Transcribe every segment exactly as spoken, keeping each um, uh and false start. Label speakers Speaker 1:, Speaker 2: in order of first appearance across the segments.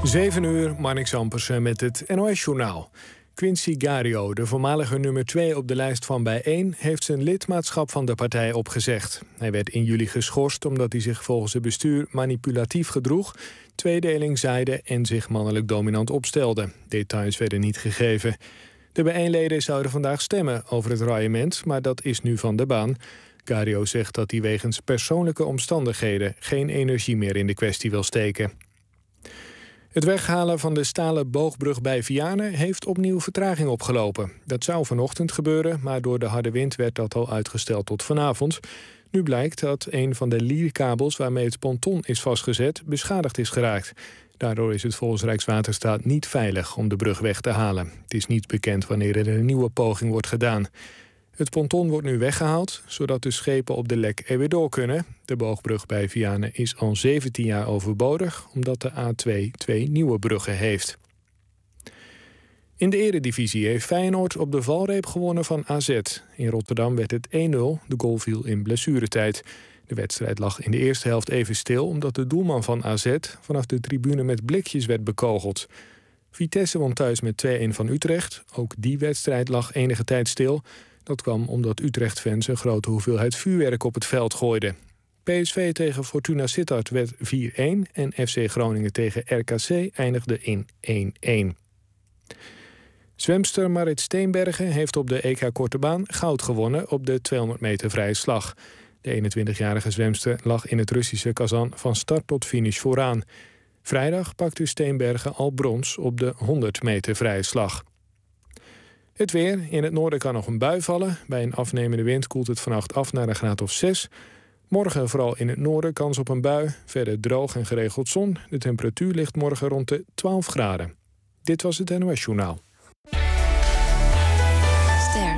Speaker 1: zeven uur, Marnix Ampersen met het N O S-journaal. Quincy Gario, de voormalige nummer twee op de lijst van Bijeen, heeft zijn lidmaatschap van de partij opgezegd. Hij werd in juli geschorst omdat hij zich volgens het bestuur manipulatief gedroeg, tweedeling zaaide en zich mannelijk dominant opstelde. Details werden niet gegeven. De Bijeenleden zouden vandaag stemmen over het raillement, maar dat is nu van de baan. Gario zegt dat hij wegens persoonlijke omstandigheden geen energie meer in de kwestie wil steken. Het weghalen van de stalen boogbrug bij Vianen heeft opnieuw vertraging opgelopen. Dat zou vanochtend gebeuren, maar door de harde wind werd dat al uitgesteld tot vanavond. Nu blijkt dat een van de lierkabels waarmee het ponton is vastgezet beschadigd is geraakt. Daardoor is het volgens Rijkswaterstaat niet veilig om de brug weg te halen. Het is niet bekend wanneer er een nieuwe poging wordt gedaan. Het ponton wordt nu weggehaald, zodat de schepen op de Lek er weer door kunnen. De boogbrug bij Vianen is al zeventien jaar overbodig, omdat de A twee twee nieuwe bruggen heeft. In de eredivisie heeft Feyenoord op de valreep gewonnen van A Z. In Rotterdam werd het één nul, de goal viel in blessuretijd. De wedstrijd lag in de eerste helft even stil, omdat de doelman van A Z vanaf de tribune met blikjes werd bekogeld. Vitesse won thuis met twee-een van Utrecht. Ook die wedstrijd lag enige tijd stil. Dat kwam omdat Utrecht-fans een grote hoeveelheid vuurwerk op het veld gooiden. P S V tegen Fortuna Sittard werd vier-een en F C Groningen tegen R K C eindigde in één-een. Zwemster Marit Steenbergen heeft op de E K Korte Baan goud gewonnen op de tweehonderd meter vrije slag. De eenentwintigjarige zwemster lag in het Russische Kazan van start tot finish vooraan. Vrijdag pakte Steenbergen al brons op de honderd meter vrije slag. Het weer. In het noorden kan nog een bui vallen. Bij een afnemende wind koelt het vannacht af naar een graad of zes. Morgen vooral in het noorden kans op een bui. Verder droog en geregeld zon. De temperatuur ligt morgen rond de twaalf graden. Dit was het N O S-journaal.
Speaker 2: Ster.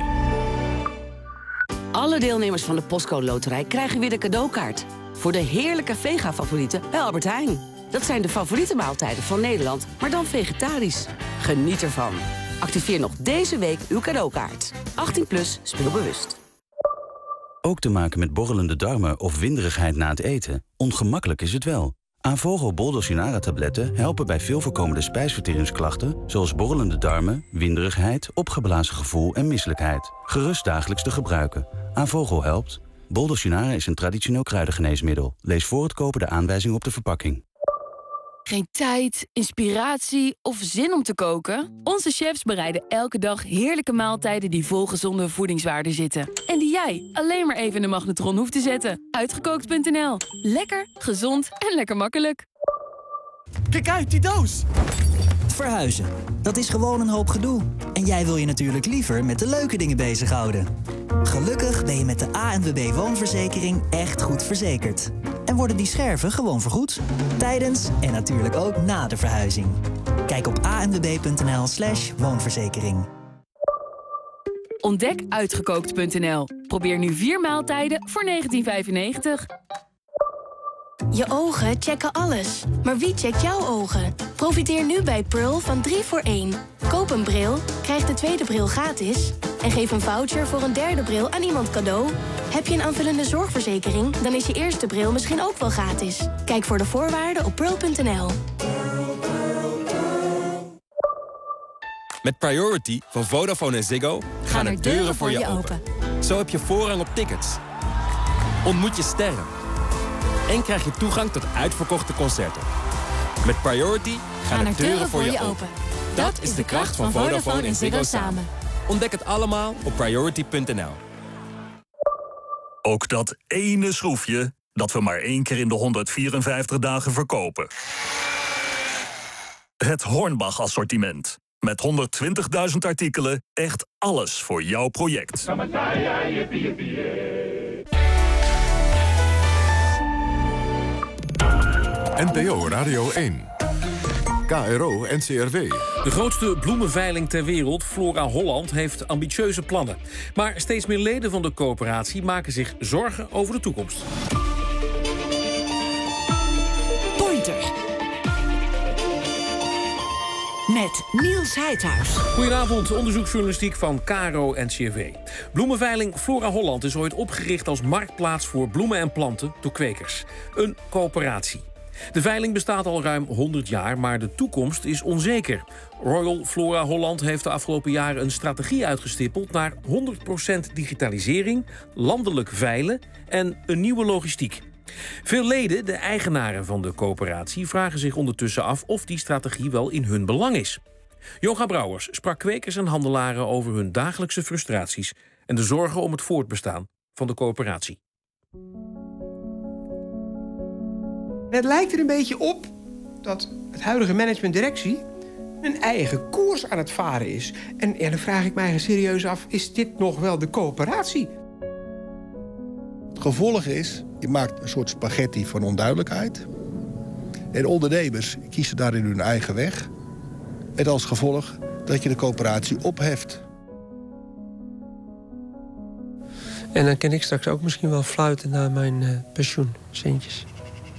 Speaker 2: Alle deelnemers van de Postcode Loterij krijgen weer de cadeaukaart. Voor de heerlijke vega-favorieten bij Albert Heijn. Dat zijn de favoriete maaltijden van Nederland, maar dan vegetarisch. Geniet ervan. Activeer nog deze week uw cadeaukaart. achttien plus, speel bewust.
Speaker 3: Ook te maken met borrelende darmen of winderigheid na het eten? Ongemakkelijk is het wel. Avogo Bol-Dulcinara-tabletten helpen bij veel voorkomende spijsverteringsklachten, zoals borrelende darmen, winderigheid, opgeblazen gevoel en misselijkheid. Gerust dagelijks te gebruiken. Avogo helpt. Bol-Dulcinara is een traditioneel kruidengeneesmiddel. Lees voor het kopen de aanwijzing op de verpakking.
Speaker 4: Geen tijd, inspiratie of zin om te koken? Onze chefs bereiden elke dag heerlijke maaltijden die vol gezonde voedingswaarden zitten. En die jij alleen maar even in de magnetron hoeft te zetten. Uitgekookt punt n l. Lekker, gezond en lekker makkelijk.
Speaker 5: Kijk uit, die doos!
Speaker 6: Verhuizen, dat is gewoon een hoop gedoe. En jij wil je natuurlijk liever met de leuke dingen bezighouden. Gelukkig ben je met de A N W B Woonverzekering echt goed verzekerd. En worden die scherven gewoon vergoed. Tijdens en natuurlijk ook na de verhuizing. Kijk op a n w b punt n l slash woonverzekering.
Speaker 4: Ontdek uitgekookt punt n l. Probeer nu vier maaltijden voor negentien vijfennegentig.
Speaker 7: Je ogen checken alles. Maar wie checkt jouw ogen? Profiteer nu bij Pearl van drie voor één. Koop een bril, krijg de tweede bril gratis. En geef een voucher voor een derde bril aan iemand cadeau. Heb je een aanvullende zorgverzekering? Dan is je eerste bril misschien ook wel gratis. Kijk voor de voorwaarden op pearl punt n l.
Speaker 8: Met Priority van Vodafone en Ziggo gaan er deuren voor je open. Zo heb je voorrang op tickets. Ontmoet je sterren. En krijg je toegang tot uitverkochte concerten. Met Priority gaan er deuren voor je open. Dat is de kracht van Vodafone en Ziggo samen. Ontdek het allemaal op priority punt n l.
Speaker 9: Ook dat ene schroefje dat we maar één keer in de honderdvierenvijftig dagen verkopen. Het Hornbach assortiment. Met honderdtwintigduizend artikelen, echt alles voor jouw project.
Speaker 10: N P O Radio één. K R O N C R W.
Speaker 11: De grootste bloemenveiling ter wereld, Flora Holland, heeft ambitieuze plannen. Maar steeds meer leden van de coöperatie maken zich zorgen over de toekomst.
Speaker 2: Pointer. Met Niels Heidhuis.
Speaker 11: Goedenavond, onderzoeksjournalistiek van K R O N C R W. Bloemenveiling Flora Holland is ooit opgericht als marktplaats voor bloemen en planten door kwekers. Een coöperatie. De veiling bestaat al ruim honderd jaar, maar de toekomst is onzeker. Royal Flora Holland heeft de afgelopen jaren een strategie uitgestippeld naar honderd procent digitalisering, landelijk veilen en een nieuwe logistiek. Veel leden, de eigenaren van de coöperatie, vragen zich ondertussen af of die strategie wel in hun belang is. Joga Brouwers sprak kwekers en handelaren over hun dagelijkse frustraties en de zorgen om het voortbestaan van de coöperatie.
Speaker 12: Het lijkt er een beetje op dat het huidige management-directie een eigen koers aan het varen is. En, ja, dan vraag ik mij serieus af, is dit nog wel de coöperatie?
Speaker 13: Het gevolg is, je maakt een soort spaghetti van onduidelijkheid. En ondernemers kiezen daarin hun eigen weg. En als gevolg dat je de coöperatie opheft.
Speaker 12: En dan kan ik straks ook misschien wel fluiten naar mijn uh, pensioencentjes.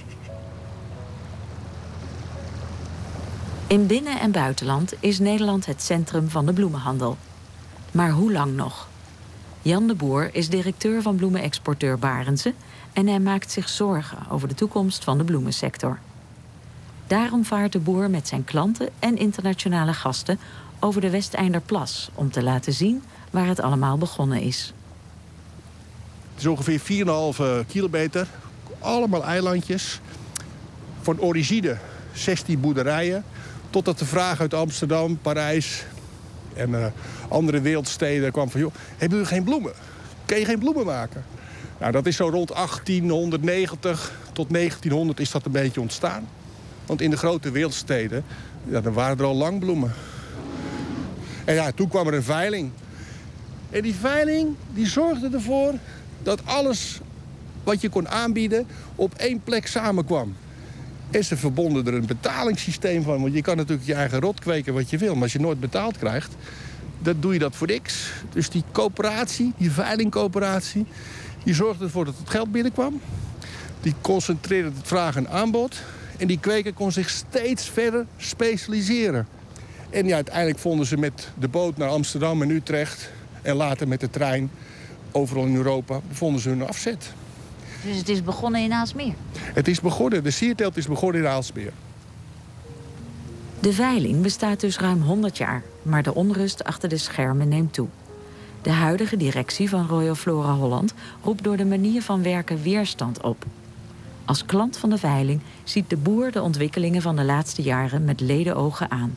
Speaker 14: In binnen- en buitenland is Nederland het centrum van de bloemenhandel. Maar hoe lang nog? Jan de Boer is directeur van bloemenexporteur Barendse en hij maakt zich zorgen over de toekomst van de bloemensector. Daarom vaart de Boer met zijn klanten en internationale gasten over de Westeinderplas om te laten zien waar het allemaal begonnen is.
Speaker 13: Het is ongeveer vier komma vijf kilometer, allemaal eilandjes. Van origine zestien boerderijen, totdat de vraag uit Amsterdam, Parijs en uh, andere wereldsteden kwam van, joh, hebben jullie geen bloemen? Kun je geen bloemen maken? Nou, dat is zo rond achttienhonderdnegentig tot negentienhonderd is dat een beetje ontstaan. Want in de grote wereldsteden, ja, dan waren er al lang bloemen. En ja, toen kwam er een veiling. En die veiling die zorgde ervoor dat alles wat je kon aanbieden op één plek samenkwam. En ze verbonden er een betalingssysteem van. Want je kan natuurlijk je eigen rot kweken wat je wil. Maar als je nooit betaald krijgt, dan doe je dat voor niks. Dus die coöperatie, die veilingcoöperatie, die zorgde ervoor dat het geld binnenkwam. Die concentreerde het vraag en aanbod. En die kweker kon zich steeds verder specialiseren. En ja, uiteindelijk vonden ze met de boot naar Amsterdam en Utrecht en later met de trein overal in Europa, vonden ze hun afzet.
Speaker 14: Dus het is begonnen in Aalsmeer?
Speaker 13: Het is begonnen, de sierteelt is begonnen in Aalsmeer.
Speaker 14: De veiling bestaat dus ruim honderd jaar, maar de onrust achter de schermen neemt toe. De huidige directie van Royal Flora Holland roept door de manier van werken weerstand op. Als klant van de veiling ziet de Boer de ontwikkelingen van de laatste jaren met ledenogen aan.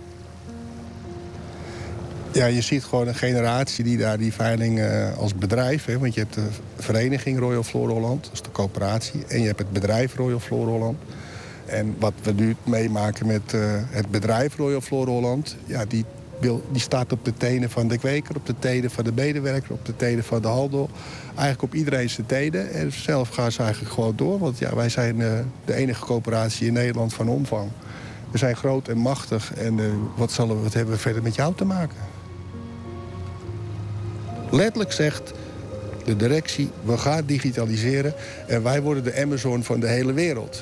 Speaker 13: Ja, je ziet gewoon een generatie die daar die veiling uh, als bedrijf... Hè, want je hebt de vereniging Royal Flora Holland, dat is de coöperatie... en je hebt het bedrijf Royal Flora Holland. En wat we nu meemaken met uh, het bedrijf Royal Flora Holland... Ja, die, wil, die staat op de tenen van de kweker, op de tenen van de medewerker... op de tenen van de handel, eigenlijk op iedereen zijn tenen. En zelf gaan ze eigenlijk gewoon door, want ja, wij zijn uh, de enige coöperatie in Nederland van omvang. We zijn groot en machtig en uh, wat, zullen we, wat hebben we verder met jou te maken? Letterlijk zegt de directie, we gaan digitaliseren en wij worden de Amazon van de hele wereld.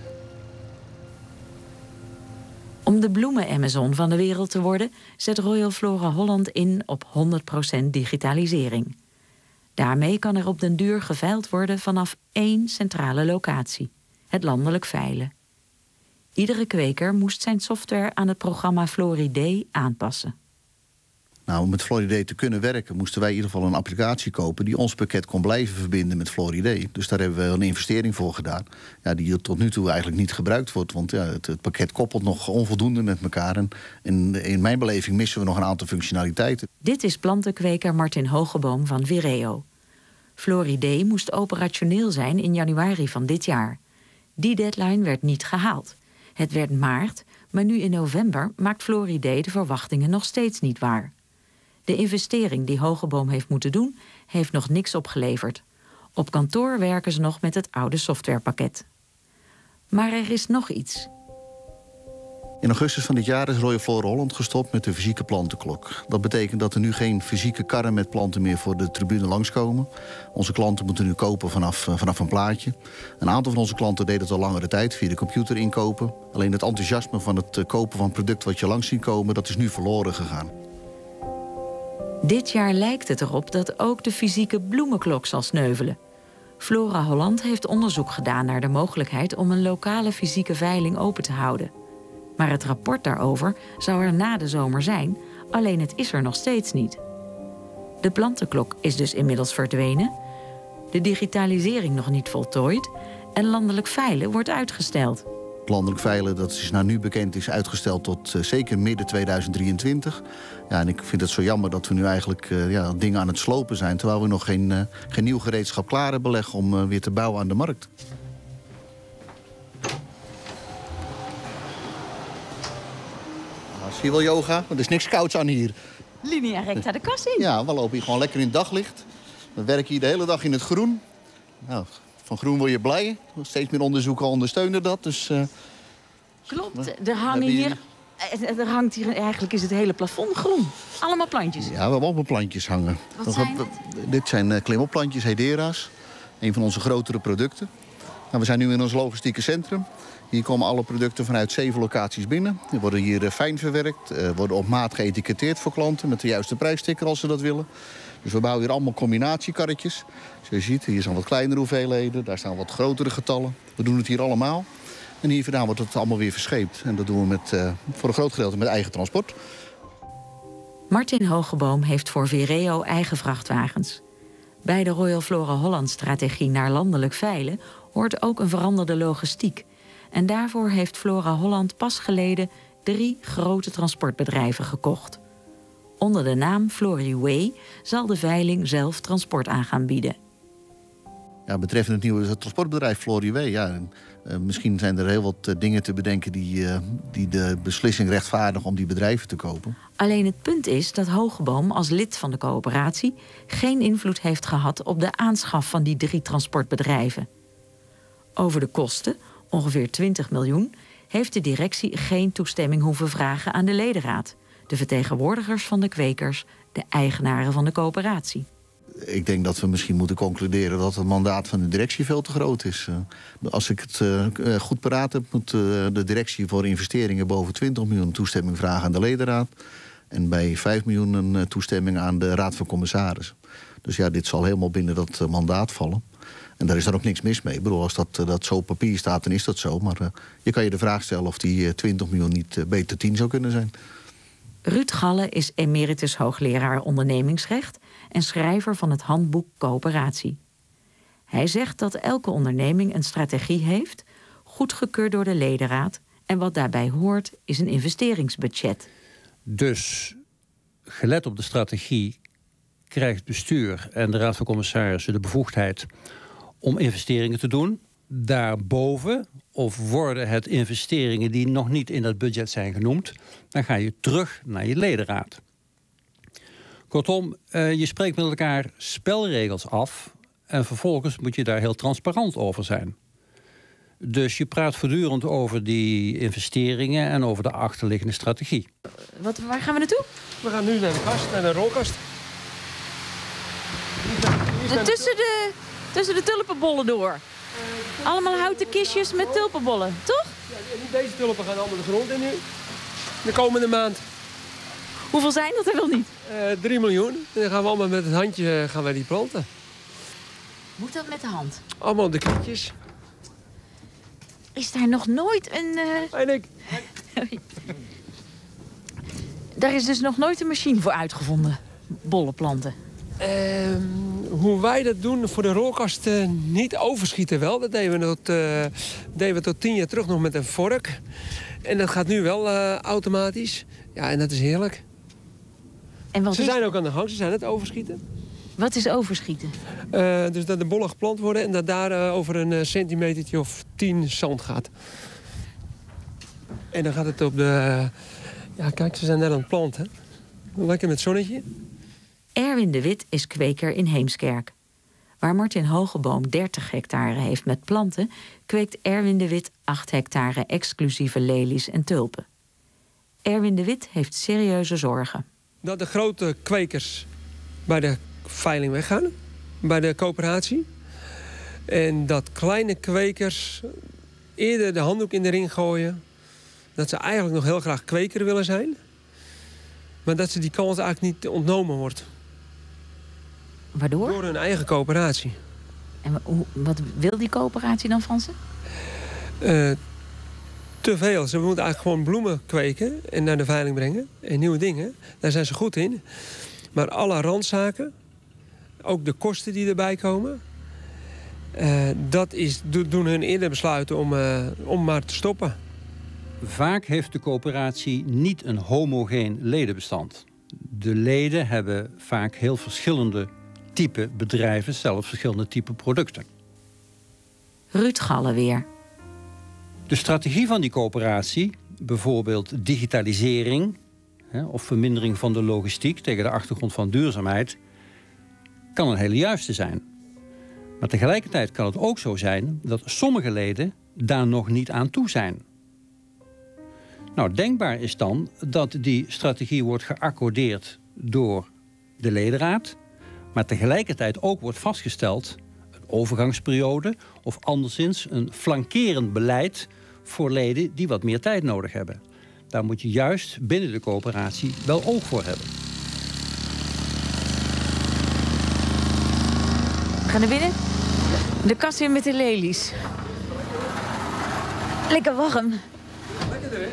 Speaker 14: Om de bloemen-Amazon van de wereld te worden, zet Royal Flora Holland in op honderd procent digitalisering. Daarmee kan er op den duur geveild worden vanaf één centrale locatie, het landelijk veilen. Iedere kweker moest zijn software aan het programma Floridee aanpassen.
Speaker 15: Nou, om met Floridee te kunnen werken moesten wij in ieder geval een applicatie kopen die ons pakket kon blijven verbinden met Floridee. Dus daar hebben we een investering voor gedaan. Ja, die tot nu toe eigenlijk niet gebruikt wordt. Want ja, het, het pakket koppelt nog onvoldoende met elkaar. En in, in mijn beleving missen we nog een aantal functionaliteiten.
Speaker 14: Dit is plantenkweker Martin Hogeboom van Vireo. Floridee moest operationeel zijn in januari van dit jaar. Die deadline werd niet gehaald. Het werd maart, maar nu in november maakt Floridee de verwachtingen nog steeds niet waar. De investering die Hogeboom heeft moeten doen, heeft nog niks opgeleverd. Op kantoor werken ze nog met het oude softwarepakket. Maar er is nog iets.
Speaker 15: In augustus van dit jaar is Royal Flora Holland gestopt met de fysieke plantenklok. Dat betekent dat er nu geen fysieke karren met planten meer voor de tribune langskomen. Onze klanten moeten nu kopen vanaf, vanaf een plaatje. Een aantal van onze klanten deden het al langere tijd via de computer inkopen. Alleen het enthousiasme van het kopen van een product wat je langs ziet komen, dat is nu verloren gegaan.
Speaker 14: Dit jaar lijkt het erop dat ook de fysieke bloemenklok zal sneuvelen. Flora Holland heeft onderzoek gedaan naar de mogelijkheid om een lokale fysieke veiling open te houden. Maar het rapport daarover zou er na de zomer zijn, alleen het is er nog steeds niet. De plantenklok is dus inmiddels verdwenen, de digitalisering nog niet voltooid en landelijk veilen wordt uitgesteld.
Speaker 15: Landelijk veilen, dat is nou nu bekend, is uitgesteld tot uh, zeker midden tweeduizend drieëntwintig. Ja, en ik vind het zo jammer dat we nu eigenlijk uh, ja, dingen aan het slopen zijn, terwijl we nog geen, uh, geen nieuw gereedschap klaar hebben leggen om uh, weer te bouwen aan de markt. Nou, zie je wel, yoga? Want er is niks kouds aan hier.
Speaker 14: Linea recta de kas in.
Speaker 15: Ja, we lopen hier gewoon lekker in het daglicht. We werken hier de hele dag in het groen. Nou, van groen word je blij. Steeds meer onderzoeken ondersteunen dat. Dus, uh,
Speaker 14: Klopt, er hangen hier... Er hangt hier eigenlijk is het hele plafond groen. Allemaal plantjes.
Speaker 15: Ja, we hebben allemaal plantjes hangen.
Speaker 14: Wat zijn het?
Speaker 15: Dit zijn uh, klimopplantjes, hedera's. Een van onze grotere producten. Nou, we zijn nu in ons logistieke centrum. Hier komen alle producten vanuit zeven locaties binnen. Die worden hier uh, fijn verwerkt. Uh, worden op maat geëtiketteerd voor klanten met de juiste prijssticker als ze dat willen. Dus we bouwen hier allemaal combinatiekarretjes. Zoals je ziet, hier zijn wat kleinere hoeveelheden. Daar staan wat grotere getallen. We doen het hier allemaal. En hier vandaan wordt het allemaal weer verscheept. En dat doen we met, uh, voor een groot gedeelte met eigen transport.
Speaker 14: Martin Hogeboom heeft voor Vireo eigen vrachtwagens. Bij de Royal Flora Holland-strategie naar landelijk veilen hoort ook een veranderde logistiek. En daarvoor heeft Flora Holland pas geleden drie grote transportbedrijven gekocht. Onder de naam Floriway zal de veiling zelf transport aan gaan bieden.
Speaker 15: Ja, betreffend het nieuwe transportbedrijf Floriway, ja, uh, misschien zijn er heel wat uh, dingen te bedenken die, uh, die de beslissing rechtvaardigen om die bedrijven te kopen.
Speaker 14: Alleen het punt is dat Hogeboom als lid van de coöperatie geen invloed heeft gehad op de aanschaf van die drie transportbedrijven. Over de kosten, ongeveer twintig miljoen, heeft de directie geen toestemming hoeven vragen aan de ledenraad, de vertegenwoordigers van de kwekers, de eigenaren van de coöperatie.
Speaker 15: Ik denk dat we misschien moeten concluderen dat het mandaat van de directie veel te groot is. Uh, als ik het uh, goed paraat heb, moet uh, de directie voor investeringen boven twintig miljoen toestemming vragen aan de ledenraad. En bij vijf miljoen een uh, toestemming aan de raad van commissarissen. Dus ja, dit zal helemaal binnen dat uh, mandaat vallen. En daar is dan ook niks mis mee. Ik bedoel, als dat, uh, dat zo op papier staat, dan is dat zo. Maar uh, je kan je de vraag stellen of die uh, twintig miljoen niet uh, beter tien zou kunnen zijn.
Speaker 14: Ruud Galle is emeritus hoogleraar ondernemingsrecht en schrijver van het handboek Coöperatie. Hij zegt dat elke onderneming een strategie heeft, goedgekeurd door de ledenraad, en wat daarbij hoort is een investeringsbudget.
Speaker 16: Dus, gelet op de strategie, krijgt het bestuur en de raad van commissarissen de bevoegdheid om investeringen te doen. Daarboven, of worden het investeringen die nog niet in dat budget zijn genoemd, dan ga je terug naar je ledenraad. Kortom, uh, je spreekt met elkaar spelregels af en vervolgens moet je daar heel transparant over zijn. Dus je praat voortdurend over die investeringen en over de achterliggende strategie.
Speaker 14: Wat, waar gaan we naartoe?
Speaker 12: We gaan nu naar de kast, naar de rolkast.
Speaker 14: De, tussen, de, tussen de tulpenbollen door. Allemaal houten kistjes met tulpenbollen, toch?
Speaker 12: Ja, deze tulpen gaan allemaal de grond in nu. De komende maand.
Speaker 14: Hoeveel zijn dat er wel niet?
Speaker 12: Uh, drie miljoen. En dan gaan we allemaal met het handje gaan wij die planten.
Speaker 14: Moet dat met de hand?
Speaker 12: Allemaal op de knietjes.
Speaker 14: Is daar nog nooit een... Uh...
Speaker 12: En ik.
Speaker 14: Daar is dus nog nooit een machine voor uitgevonden. Bollenplanten.
Speaker 12: Uh, hoe wij dat doen voor de rolkast uh, niet overschieten wel. Dat deden we, tot, uh, deden we tot tien jaar terug nog met een vork. En dat gaat nu wel uh, automatisch. Ja, en dat is heerlijk.
Speaker 14: En wat
Speaker 12: ze
Speaker 14: is...
Speaker 12: zijn ook aan de gang, ze zijn het overschieten.
Speaker 14: Wat is overschieten?
Speaker 12: Uh, dus dat de bollen geplant worden en dat daar uh, over een uh, centimetertje of tien zand gaat. En dan gaat het op de... Uh, ja, kijk, ze zijn net aan het planten. Lekker met zonnetje.
Speaker 14: Erwin de Wit is kweker in Heemskerk. Waar Martin Hogeboom dertig hectare heeft met planten, kweekt Erwin de Wit acht hectare exclusieve lelies en tulpen. Erwin de Wit heeft serieuze zorgen.
Speaker 12: Dat de grote kwekers bij de veiling weggaan, bij de coöperatie. En dat kleine kwekers eerder de handdoek in de ring gooien. Dat ze eigenlijk nog heel graag kweker willen zijn. Maar dat ze die kans eigenlijk niet ontnomen wordt.
Speaker 14: Waardoor?
Speaker 12: Door hun eigen coöperatie.
Speaker 14: En hoe, wat wil die coöperatie dan van ze?
Speaker 12: Uh, te veel. Ze moeten eigenlijk gewoon bloemen kweken en naar de veiling brengen. En nieuwe dingen. Daar zijn ze goed in. Maar alle randzaken, ook de kosten die erbij komen... Uh, dat is, doen hun eerder besluiten om, uh, om maar te stoppen.
Speaker 16: Vaak heeft de coöperatie niet een homogeen ledenbestand. De leden hebben vaak heel verschillende type bedrijven, zelfs verschillende type producten.
Speaker 14: Ruud Galle weer.
Speaker 16: De strategie van die coöperatie, bijvoorbeeld digitalisering... Hè, of vermindering van de logistiek tegen de achtergrond van duurzaamheid... kan een hele juiste zijn. Maar tegelijkertijd kan het ook zo zijn dat sommige leden daar nog niet aan toe zijn. Nou, denkbaar is dan dat die strategie wordt geaccordeerd door de ledenraad... maar tegelijkertijd ook wordt vastgesteld een overgangsperiode... of anderszins een flankerend beleid voor leden die wat meer tijd nodig hebben. Daar moet je juist binnen de coöperatie wel oog voor hebben.
Speaker 14: We gaan naar binnen. De kast in met de lelies. Lekker warm.
Speaker 12: Lekker de Wit.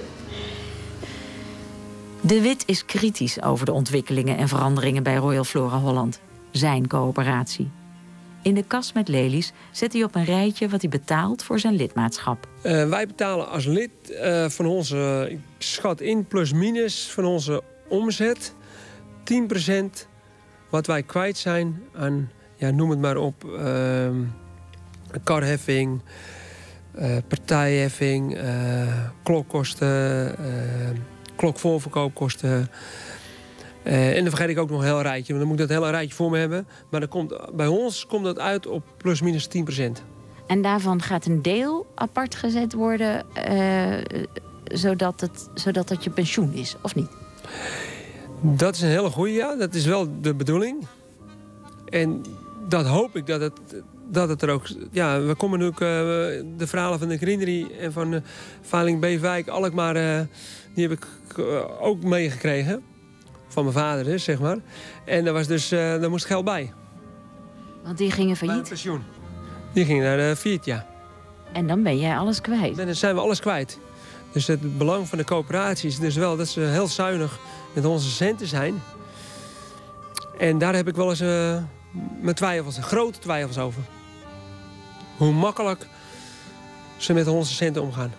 Speaker 14: De Wit is kritisch over de ontwikkelingen en veranderingen bij Royal Flora Holland. Zijn coöperatie. In de kast met lelies zet hij op een rijtje wat hij betaalt voor zijn lidmaatschap.
Speaker 12: Uh, wij betalen als lid uh, van onze, ik schat in plus minus, van onze omzet... tien procent wat wij kwijt zijn aan, ja, noem het maar op... Uh, karheffing, uh, partijheffing, uh, klokkosten, uh, klokvoorverkoopkosten. Uh, en dan vergeet ik ook nog een heel rijtje, want dan moet ik dat hele rijtje voor me hebben. Maar dan komt, bij ons komt dat uit op plus minus tien procent.
Speaker 14: En daarvan gaat een deel apart gezet worden, uh, zodat, het, zodat het je pensioen is, of niet?
Speaker 12: Dat is een hele goeie, ja. Dat is wel de bedoeling. En dat hoop ik dat het... Dat het er ook... Ja, we komen nu ook... Uh, de verhalen van de Greenery en van uh, Veiling Beverwijk, Alkmaar... Uh, die heb ik uh, ook meegekregen. Van mijn vader, dus, zeg maar. En daar was dus... Uh, daar moest geld bij.
Speaker 14: Want die gingen failliet?
Speaker 12: Bij het pensioen. Die gingen naar de failliet, ja.
Speaker 14: En dan ben jij alles kwijt?
Speaker 12: En dan zijn we alles kwijt. Dus het belang van de coöperatie is dus wel... dat ze heel zuinig met onze centen zijn. En daar heb ik wel eens... Uh, mijn twijfels, grote twijfels over. Hoe makkelijk ze met onze centen omgaan.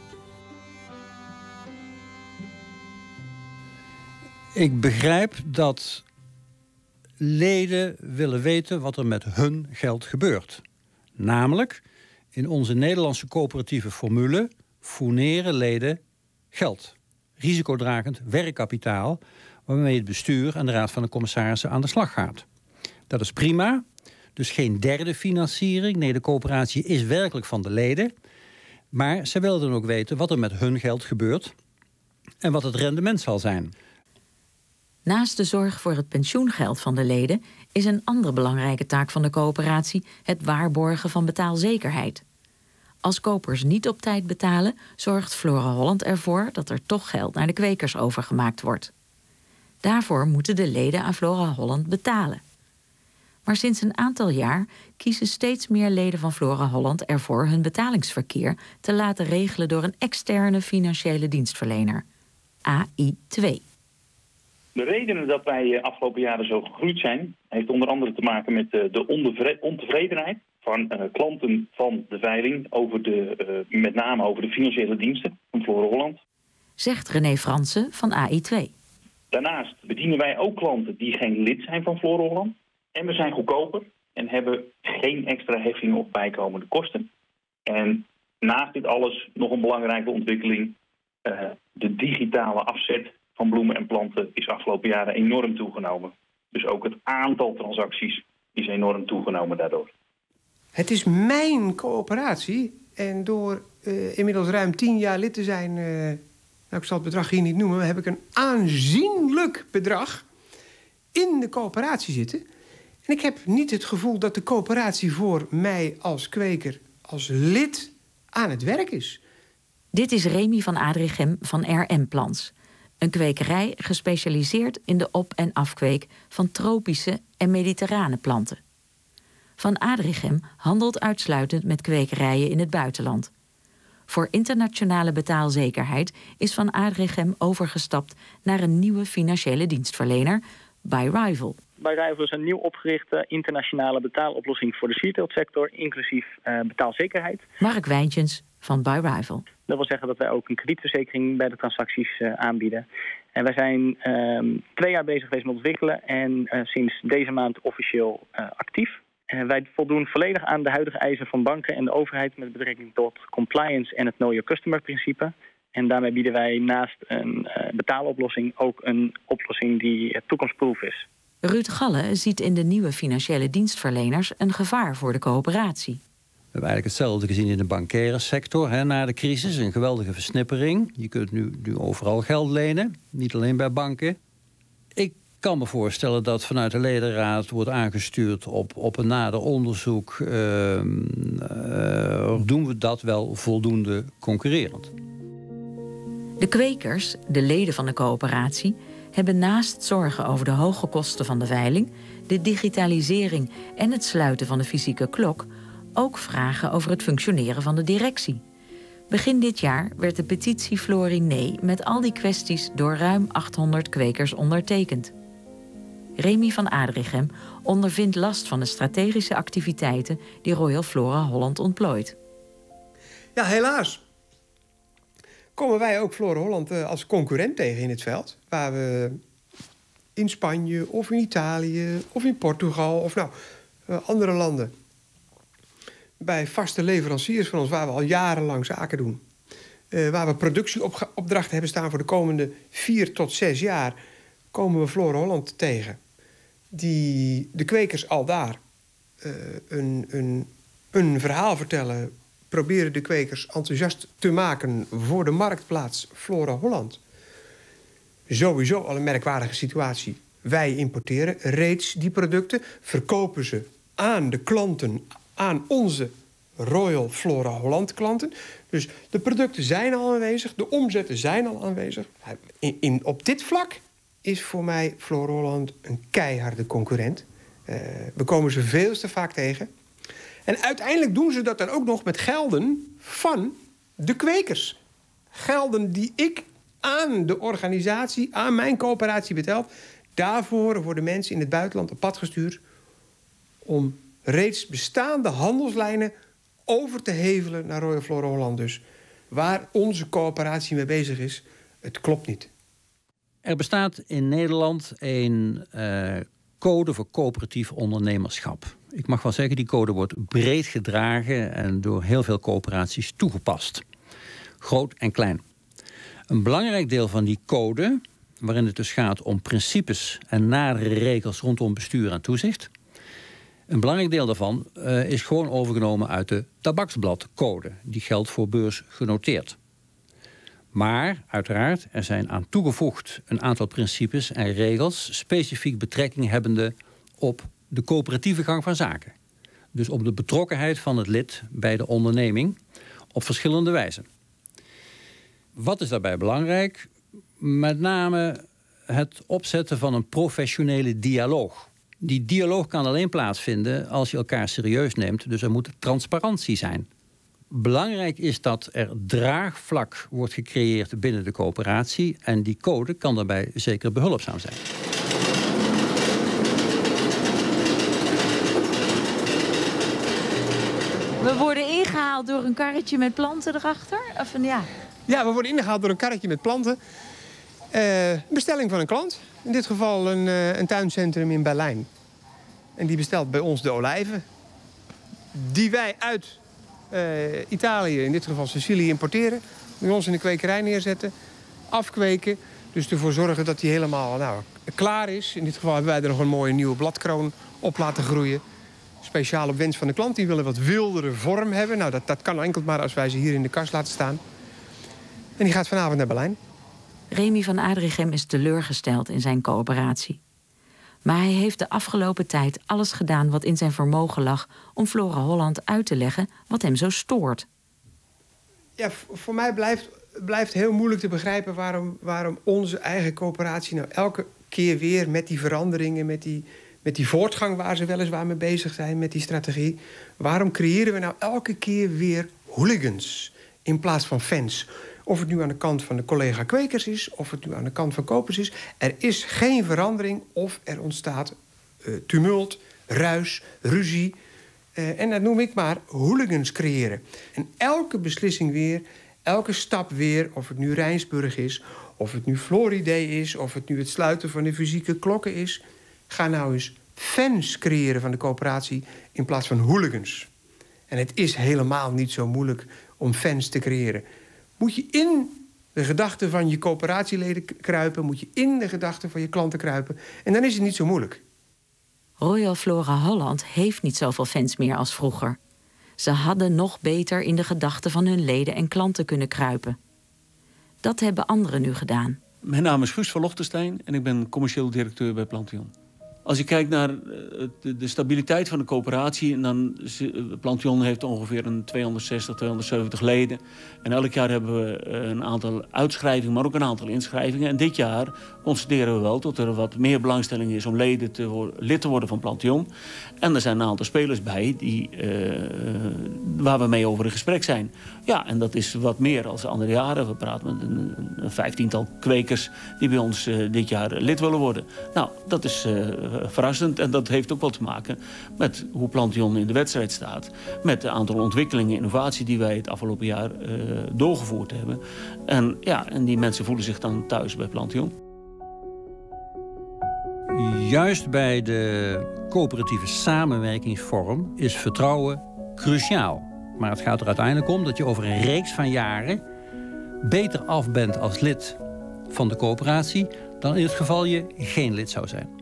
Speaker 16: Ik begrijp dat leden willen weten wat er met hun geld gebeurt. Namelijk, in onze Nederlandse coöperatieve formule fourneren leden geld. Risicodragend werkkapitaal, waarmee het bestuur en de raad van de commissarissen aan de slag gaat. Dat is prima. Dus geen derde financiering. Nee, de coöperatie is werkelijk van de leden. Maar ze willen dan ook weten wat er met hun geld gebeurt en wat het rendement zal zijn.
Speaker 14: Naast de zorg voor het pensioengeld van de leden is een andere belangrijke taak van de coöperatie het waarborgen van betaalzekerheid. Als kopers niet op tijd betalen, zorgt Flora Holland ervoor dat er toch geld naar de kwekers overgemaakt wordt. Daarvoor moeten de leden aan Flora Holland betalen. Maar sinds een aantal jaar kiezen steeds meer leden van Flora Holland ervoor hun betalingsverkeer te laten regelen door een externe financiële dienstverlener, A I twee.
Speaker 17: De redenen dat wij afgelopen jaren zo gegroeid zijn, heeft onder andere te maken met de ontevredenheid van uh, klanten van de veiling over de, uh, met name over de financiële diensten van Flora Holland.
Speaker 14: Zegt René Fransen van A I twee.
Speaker 17: Daarnaast bedienen wij ook klanten die geen lid zijn van Flora Holland. En we zijn goedkoper en hebben geen extra heffingen of bijkomende kosten. En naast dit alles nog een belangrijke ontwikkeling. Uh, de digitale afzet van bloemen en planten is afgelopen jaren enorm toegenomen. Dus ook het aantal transacties is enorm toegenomen daardoor.
Speaker 12: Het is mijn coöperatie. En door uh, inmiddels ruim tien jaar lid te zijn... Uh, nou, ik zal het bedrag hier niet noemen... maar heb ik een aanzienlijk bedrag in de coöperatie zitten. En ik heb niet het gevoel dat de coöperatie voor mij als kweker, als lid, aan het werk is.
Speaker 14: Dit is Remy van Adrichem van R M Plants. Een kwekerij gespecialiseerd in de op- en afkweek van tropische en mediterrane planten. Van Adrichem handelt uitsluitend met kwekerijen in het buitenland. Voor internationale betaalzekerheid is Van Adrichem overgestapt naar een nieuwe financiële dienstverlener, BuyRival.
Speaker 18: BuyRival is een nieuw opgerichte internationale betaaloplossing voor de retailsector, inclusief uh, betaalzekerheid.
Speaker 14: Mark Wijntjens van BuyRival.
Speaker 18: Dat wil zeggen dat wij ook een kredietverzekering bij de transacties uh, aanbieden. En wij zijn uh, twee jaar bezig geweest met ontwikkelen en uh, sinds deze maand officieel uh, actief. Uh, wij voldoen volledig aan de huidige eisen van banken en de overheid met betrekking tot compliance en het Know Your Customer principe. En daarmee bieden wij naast een uh, betaaloplossing ook een oplossing die uh, toekomstproof is.
Speaker 14: Ruud Galle ziet in de nieuwe financiële dienstverleners een gevaar voor de coöperatie.
Speaker 16: We hebben eigenlijk hetzelfde gezien in de bankaire sector. Hè, na de crisis, een geweldige versnippering. Je kunt nu, nu overal geld lenen, niet alleen bij banken. Ik kan me voorstellen dat vanuit de ledenraad wordt aangestuurd op, op een nader onderzoek. Uh, uh, doen we dat wel voldoende concurrerend?
Speaker 14: De kwekers, de leden van de coöperatie, hebben naast zorgen over de hoge kosten van de veiling, de digitalisering en het sluiten van de fysieke klok ook vragen over het functioneren van de directie. Begin dit jaar werd de petitie Florie Nee met al die kwesties door ruim achthonderd kwekers ondertekend. Remy van Adrichem ondervindt last van de strategische activiteiten die Royal Flora Holland ontplooit.
Speaker 12: Ja, helaas komen wij ook Flora Holland als concurrent tegen in het veld. Waar we in Spanje of in Italië of in Portugal of nou, andere landen bij vaste leveranciers van ons, waar we al jarenlang zaken doen. Uh, waar we productieopdrachten hebben staan voor de komende vier tot zes jaar, komen we Flora Holland tegen. Die de kwekers al daar uh, een, een, een verhaal vertellen, proberen de kwekers enthousiast te maken voor de marktplaats Flora Holland. Sowieso al een merkwaardige situatie. Wij importeren reeds die producten, verkopen ze aan de klanten, aan onze Royal Flora Holland klanten. Dus de producten zijn al aanwezig, de omzetten zijn al aanwezig. In, in, op dit vlak is voor mij Flora Holland een keiharde concurrent. Uh, we komen ze veel te vaak tegen. En uiteindelijk doen ze dat dan ook nog met gelden van de kwekers. Gelden die ik aan de organisatie, aan mijn coöperatie betaal. Daarvoor worden mensen in het buitenland op pad gestuurd om reeds bestaande handelslijnen over te hevelen naar Royal Flora Holland. Dus waar onze coöperatie mee bezig is, het klopt niet.
Speaker 16: Er bestaat in Nederland een uh, code voor coöperatief ondernemerschap. Ik mag wel zeggen, die code wordt breed gedragen en door heel veel coöperaties toegepast. Groot en klein. Een belangrijk deel van die code, waarin het dus gaat om principes en nadere regels rondom bestuur en toezicht. Een belangrijk deel daarvan uh, is gewoon overgenomen uit de tabaksbladcode. Die geldt voor beursgenoteerd. Maar uiteraard, er zijn aan toegevoegd een aantal principes en regels specifiek betrekking hebbende op de coöperatieve gang van zaken. Dus op de betrokkenheid van het lid bij de onderneming op verschillende wijzen. Wat is daarbij belangrijk? Met name het opzetten van een professionele dialoog. Die dialoog kan alleen plaatsvinden als je elkaar serieus neemt. Dus er moet transparantie zijn. Belangrijk is dat er draagvlak wordt gecreëerd binnen de coöperatie. En die code kan daarbij zeker behulpzaam zijn.
Speaker 14: We worden ingehaald door een karretje met planten erachter? Of een, ja.
Speaker 12: ja, we worden ingehaald door een karretje met planten. Uh, bestelling van een klant. In dit geval een, uh, een tuincentrum in Berlijn. En die bestelt bij ons de olijven. Die wij uit uh, Italië, in dit geval Sicilië, importeren. Bij ons in de kwekerij neerzetten. Afkweken. Dus ervoor zorgen dat die helemaal nou, klaar is. In dit geval hebben wij er nog een mooie nieuwe bladkroon op laten groeien. Speciaal op wens van de klant. Die willen wat wildere vorm hebben. Nou, dat, dat kan enkel maar als wij ze hier in de kast laten staan. En die gaat vanavond naar Berlijn.
Speaker 14: Remy van Adrichem is teleurgesteld in zijn coöperatie. Maar hij heeft de afgelopen tijd alles gedaan wat in zijn vermogen lag om Flora Holland uit te leggen wat hem zo stoort.
Speaker 12: Ja, voor mij blijft, blijft heel moeilijk te begrijpen waarom, waarom onze eigen coöperatie nou elke keer weer met die veranderingen, met die, met die voortgang waar ze weliswaar mee bezig zijn, met die strategie. Waarom creëren we nou elke keer weer hooligans in plaats van fans? Of het nu aan de kant van de collega kwekers is, of het nu aan de kant van kopers is. Er is geen verandering of er ontstaat uh, tumult, ruis, ruzie. Uh, en dat noem ik maar hooligans creëren. En elke beslissing weer, elke stap weer, of het nu Rijnsburg is, of het nu Florida is, of het nu het sluiten van de fysieke klokken is. Ga nou eens fans creëren van de coöperatie in plaats van hooligans. En het is helemaal niet zo moeilijk om fans te creëren. Moet je in de gedachten van je coöperatieleden kruipen, moet je in de gedachten van je klanten kruipen. En dan is het niet zo moeilijk.
Speaker 14: Royal Flora Holland heeft niet zoveel fans meer als vroeger. Ze hadden nog beter in de gedachten van hun leden en klanten kunnen kruipen. Dat hebben anderen nu gedaan.
Speaker 19: Mijn naam is Guus van Lochtenstein en ik ben commercieel directeur bij Plantion. Als je kijkt naar de stabiliteit van de coöperatie, dan Plantion heeft ongeveer een tweehonderdzestig, tweehonderdzeventig leden. En elk jaar hebben we een aantal uitschrijvingen, maar ook een aantal inschrijvingen. En dit jaar constateren we wel dat er wat meer belangstelling is om leden te worden, lid te worden van Plantion. En er zijn een aantal spelers bij die, uh, waar we mee over in gesprek zijn. Ja, en dat is wat meer dan andere jaren. We praten met een, een vijftiental kwekers die bij ons uh, dit jaar lid willen worden. Nou, dat is uh, verrassend en dat heeft ook wel te maken met hoe Plantion in de wedstrijd staat. Met het aantal ontwikkelingen en innovatie die wij het afgelopen jaar uh, doorgevoerd hebben. En, ja, en die mensen voelen zich dan thuis bij Plantion.
Speaker 16: Juist bij de coöperatieve samenwerkingsvorm is vertrouwen cruciaal. Maar het gaat er uiteindelijk om dat je over een reeks van jaren beter af bent als lid van de coöperatie dan in het geval je geen lid zou zijn.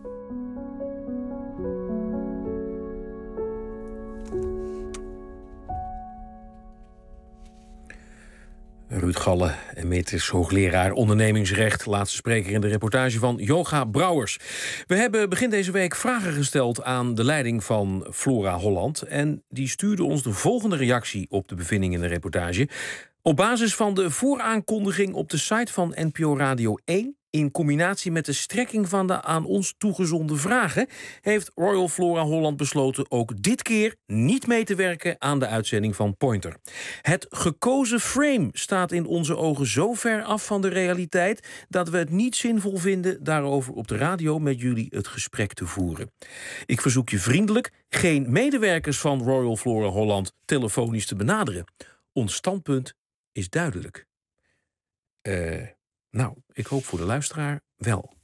Speaker 11: Ruud Galle, emeritus hoogleraar ondernemingsrecht, laatste spreker in de reportage van Yoga Brouwers. We hebben begin deze week vragen gesteld aan de leiding van Flora Holland en die stuurde ons de volgende reactie op de bevinding in de reportage. Op basis van de vooraankondiging op de site van N P O Radio één... in combinatie met de strekking van de aan ons toegezonden vragen, heeft Royal Flora Holland besloten ook dit keer niet mee te werken aan de uitzending van Pointer. Het gekozen frame staat in onze ogen zo ver af van de realiteit dat we het niet zinvol vinden daarover op de radio met jullie het gesprek te voeren. Ik verzoek je vriendelijk geen medewerkers van Royal Flora Holland telefonisch te benaderen. Ons standpunt is duidelijk. Eh... Uh, Nou, ik hoop voor de luisteraar wel.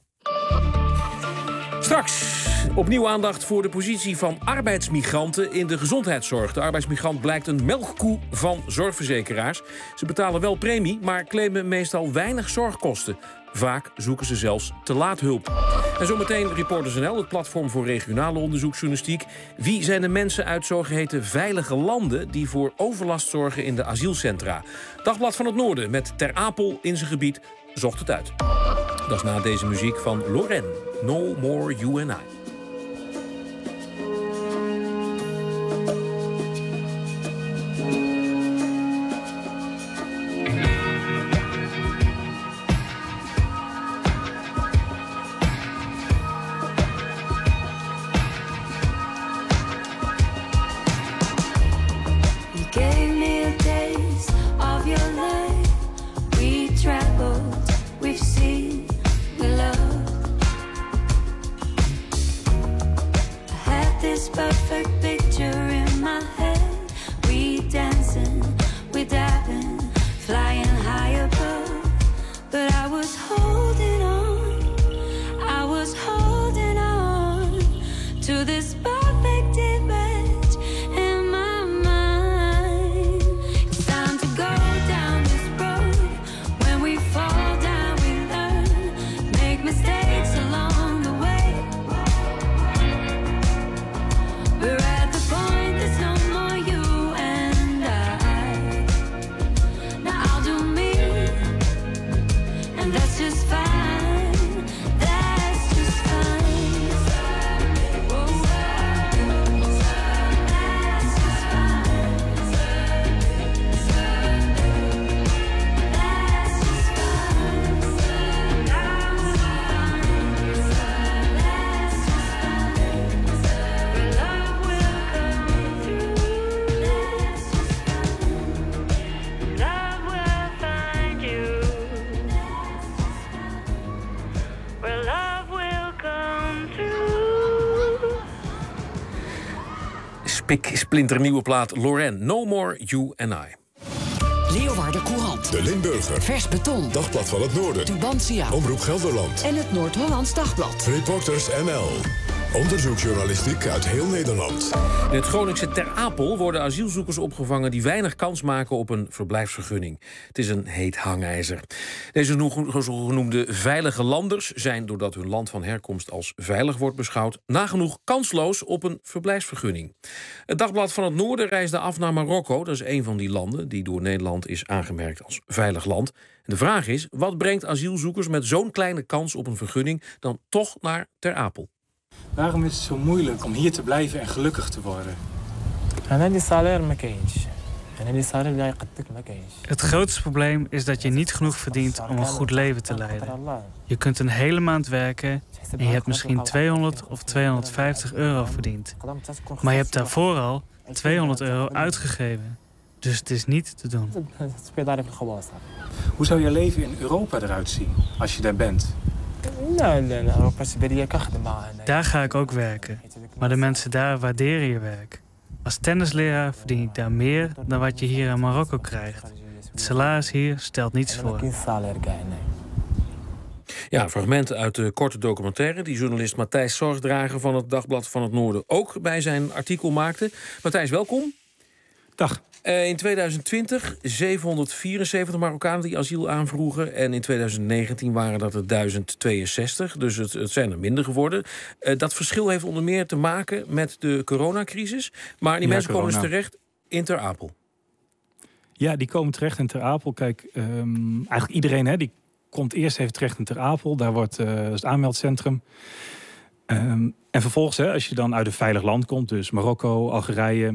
Speaker 11: Straks opnieuw aandacht voor de positie van arbeidsmigranten in de gezondheidszorg. De arbeidsmigrant blijkt een melkkoe van zorgverzekeraars. Ze betalen wel premie, maar claimen meestal weinig zorgkosten. Vaak zoeken ze zelfs te laat hulp. En zometeen Reporters N L, het platform voor regionale onderzoeksjournalistiek. Wie zijn de mensen uit zogeheten veilige landen die voor overlast zorgen in de asielcentra? Dagblad van het Noorden met Ter Apel in zijn gebied zocht het uit. Dat is na deze muziek van Lorraine. No More You and I.
Speaker 20: Just
Speaker 11: Pik splinternieuwe plaat Lorraine. No More You and I.
Speaker 20: Leeuwarden Courant.
Speaker 10: De Limburger.
Speaker 20: Vers Beton.
Speaker 10: Dagblad van het Noorden.
Speaker 20: Tubantia.
Speaker 10: Omroep Gelderland.
Speaker 20: En het Noord-Hollands Dagblad.
Speaker 10: Reporters N L. Onderzoeksjournalistiek uit heel Nederland.
Speaker 11: In het Groningse Ter Apel worden asielzoekers opgevangen die weinig kans maken op een verblijfsvergunning. Het is een heet hangijzer. Deze zogenoemde veilige landers zijn, doordat hun land van herkomst als veilig wordt beschouwd, nagenoeg kansloos op een verblijfsvergunning. Het Dagblad van het Noorden reisde af naar Marokko. Dat is een van die landen die door Nederland is aangemerkt als veilig land. En de vraag is, wat brengt asielzoekers met zo'n kleine kans op een vergunning dan toch naar Ter Apel?
Speaker 21: Waarom is het zo moeilijk om hier te blijven en gelukkig te worden?
Speaker 22: Het grootste probleem is dat je niet genoeg verdient om een goed leven te leiden. Je kunt een hele maand werken en je hebt misschien tweehonderd of tweehonderdvijftig euro verdiend. Maar je hebt daarvoor al tweehonderd euro uitgegeven. Dus het is niet te doen.
Speaker 21: Hoe zou je leven in Europa eruit zien als je daar bent?
Speaker 22: Daar ga ik ook werken. Maar de mensen daar waarderen je werk. Als tennisleraar verdien ik daar meer dan wat je hier in Marokko krijgt. Het salaris hier stelt niets voor.
Speaker 11: Ja, fragmenten uit de korte documentaire die journalist Matthijs Zorgdrager van het Dagblad van het Noorden ook bij zijn artikel maakte. Matthijs, welkom.
Speaker 21: Dag.
Speaker 11: Uh, in tweeduizend twintig zevenhonderdvierenzeventig Marokkanen die asiel aanvroegen. En in tweeduizend negentien waren dat er duizend tweeënzestig. Dus het, het zijn er minder geworden. Uh, dat verschil heeft onder meer te maken met de coronacrisis. Maar die ja, mensen corona. komen dus terecht in Ter Apel.
Speaker 21: Ja, die komen terecht in Ter Apel. Kijk, um, eigenlijk iedereen hè, die komt eerst even terecht in Ter Apel. Daar wordt uh, het aanmeldcentrum. Um, en vervolgens, hè, als je dan uit een veilig land komt, dus Marokko, Algerije,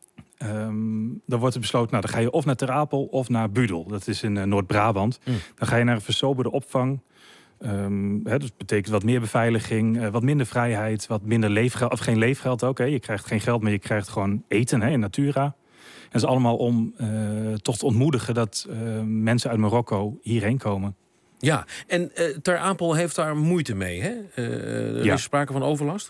Speaker 21: Um, dan wordt er besloten, nou dan ga je of naar Ter Apel of naar Budel. Dat is in uh, Noord-Brabant. Mm. Dan ga je naar een versoberde opvang. Um, hè, dat betekent wat meer beveiliging, uh, wat minder vrijheid, wat minder leefgeld. Of geen leefgeld ook. Hè. Je krijgt geen geld, maar je krijgt gewoon eten hè, in natura. En dat is allemaal om uh, toch te ontmoedigen dat uh, mensen uit Marokko hierheen komen.
Speaker 11: Ja, en uh, Ter Apel heeft daar moeite mee. Hè? Uh, er ja. is sprake van overlast.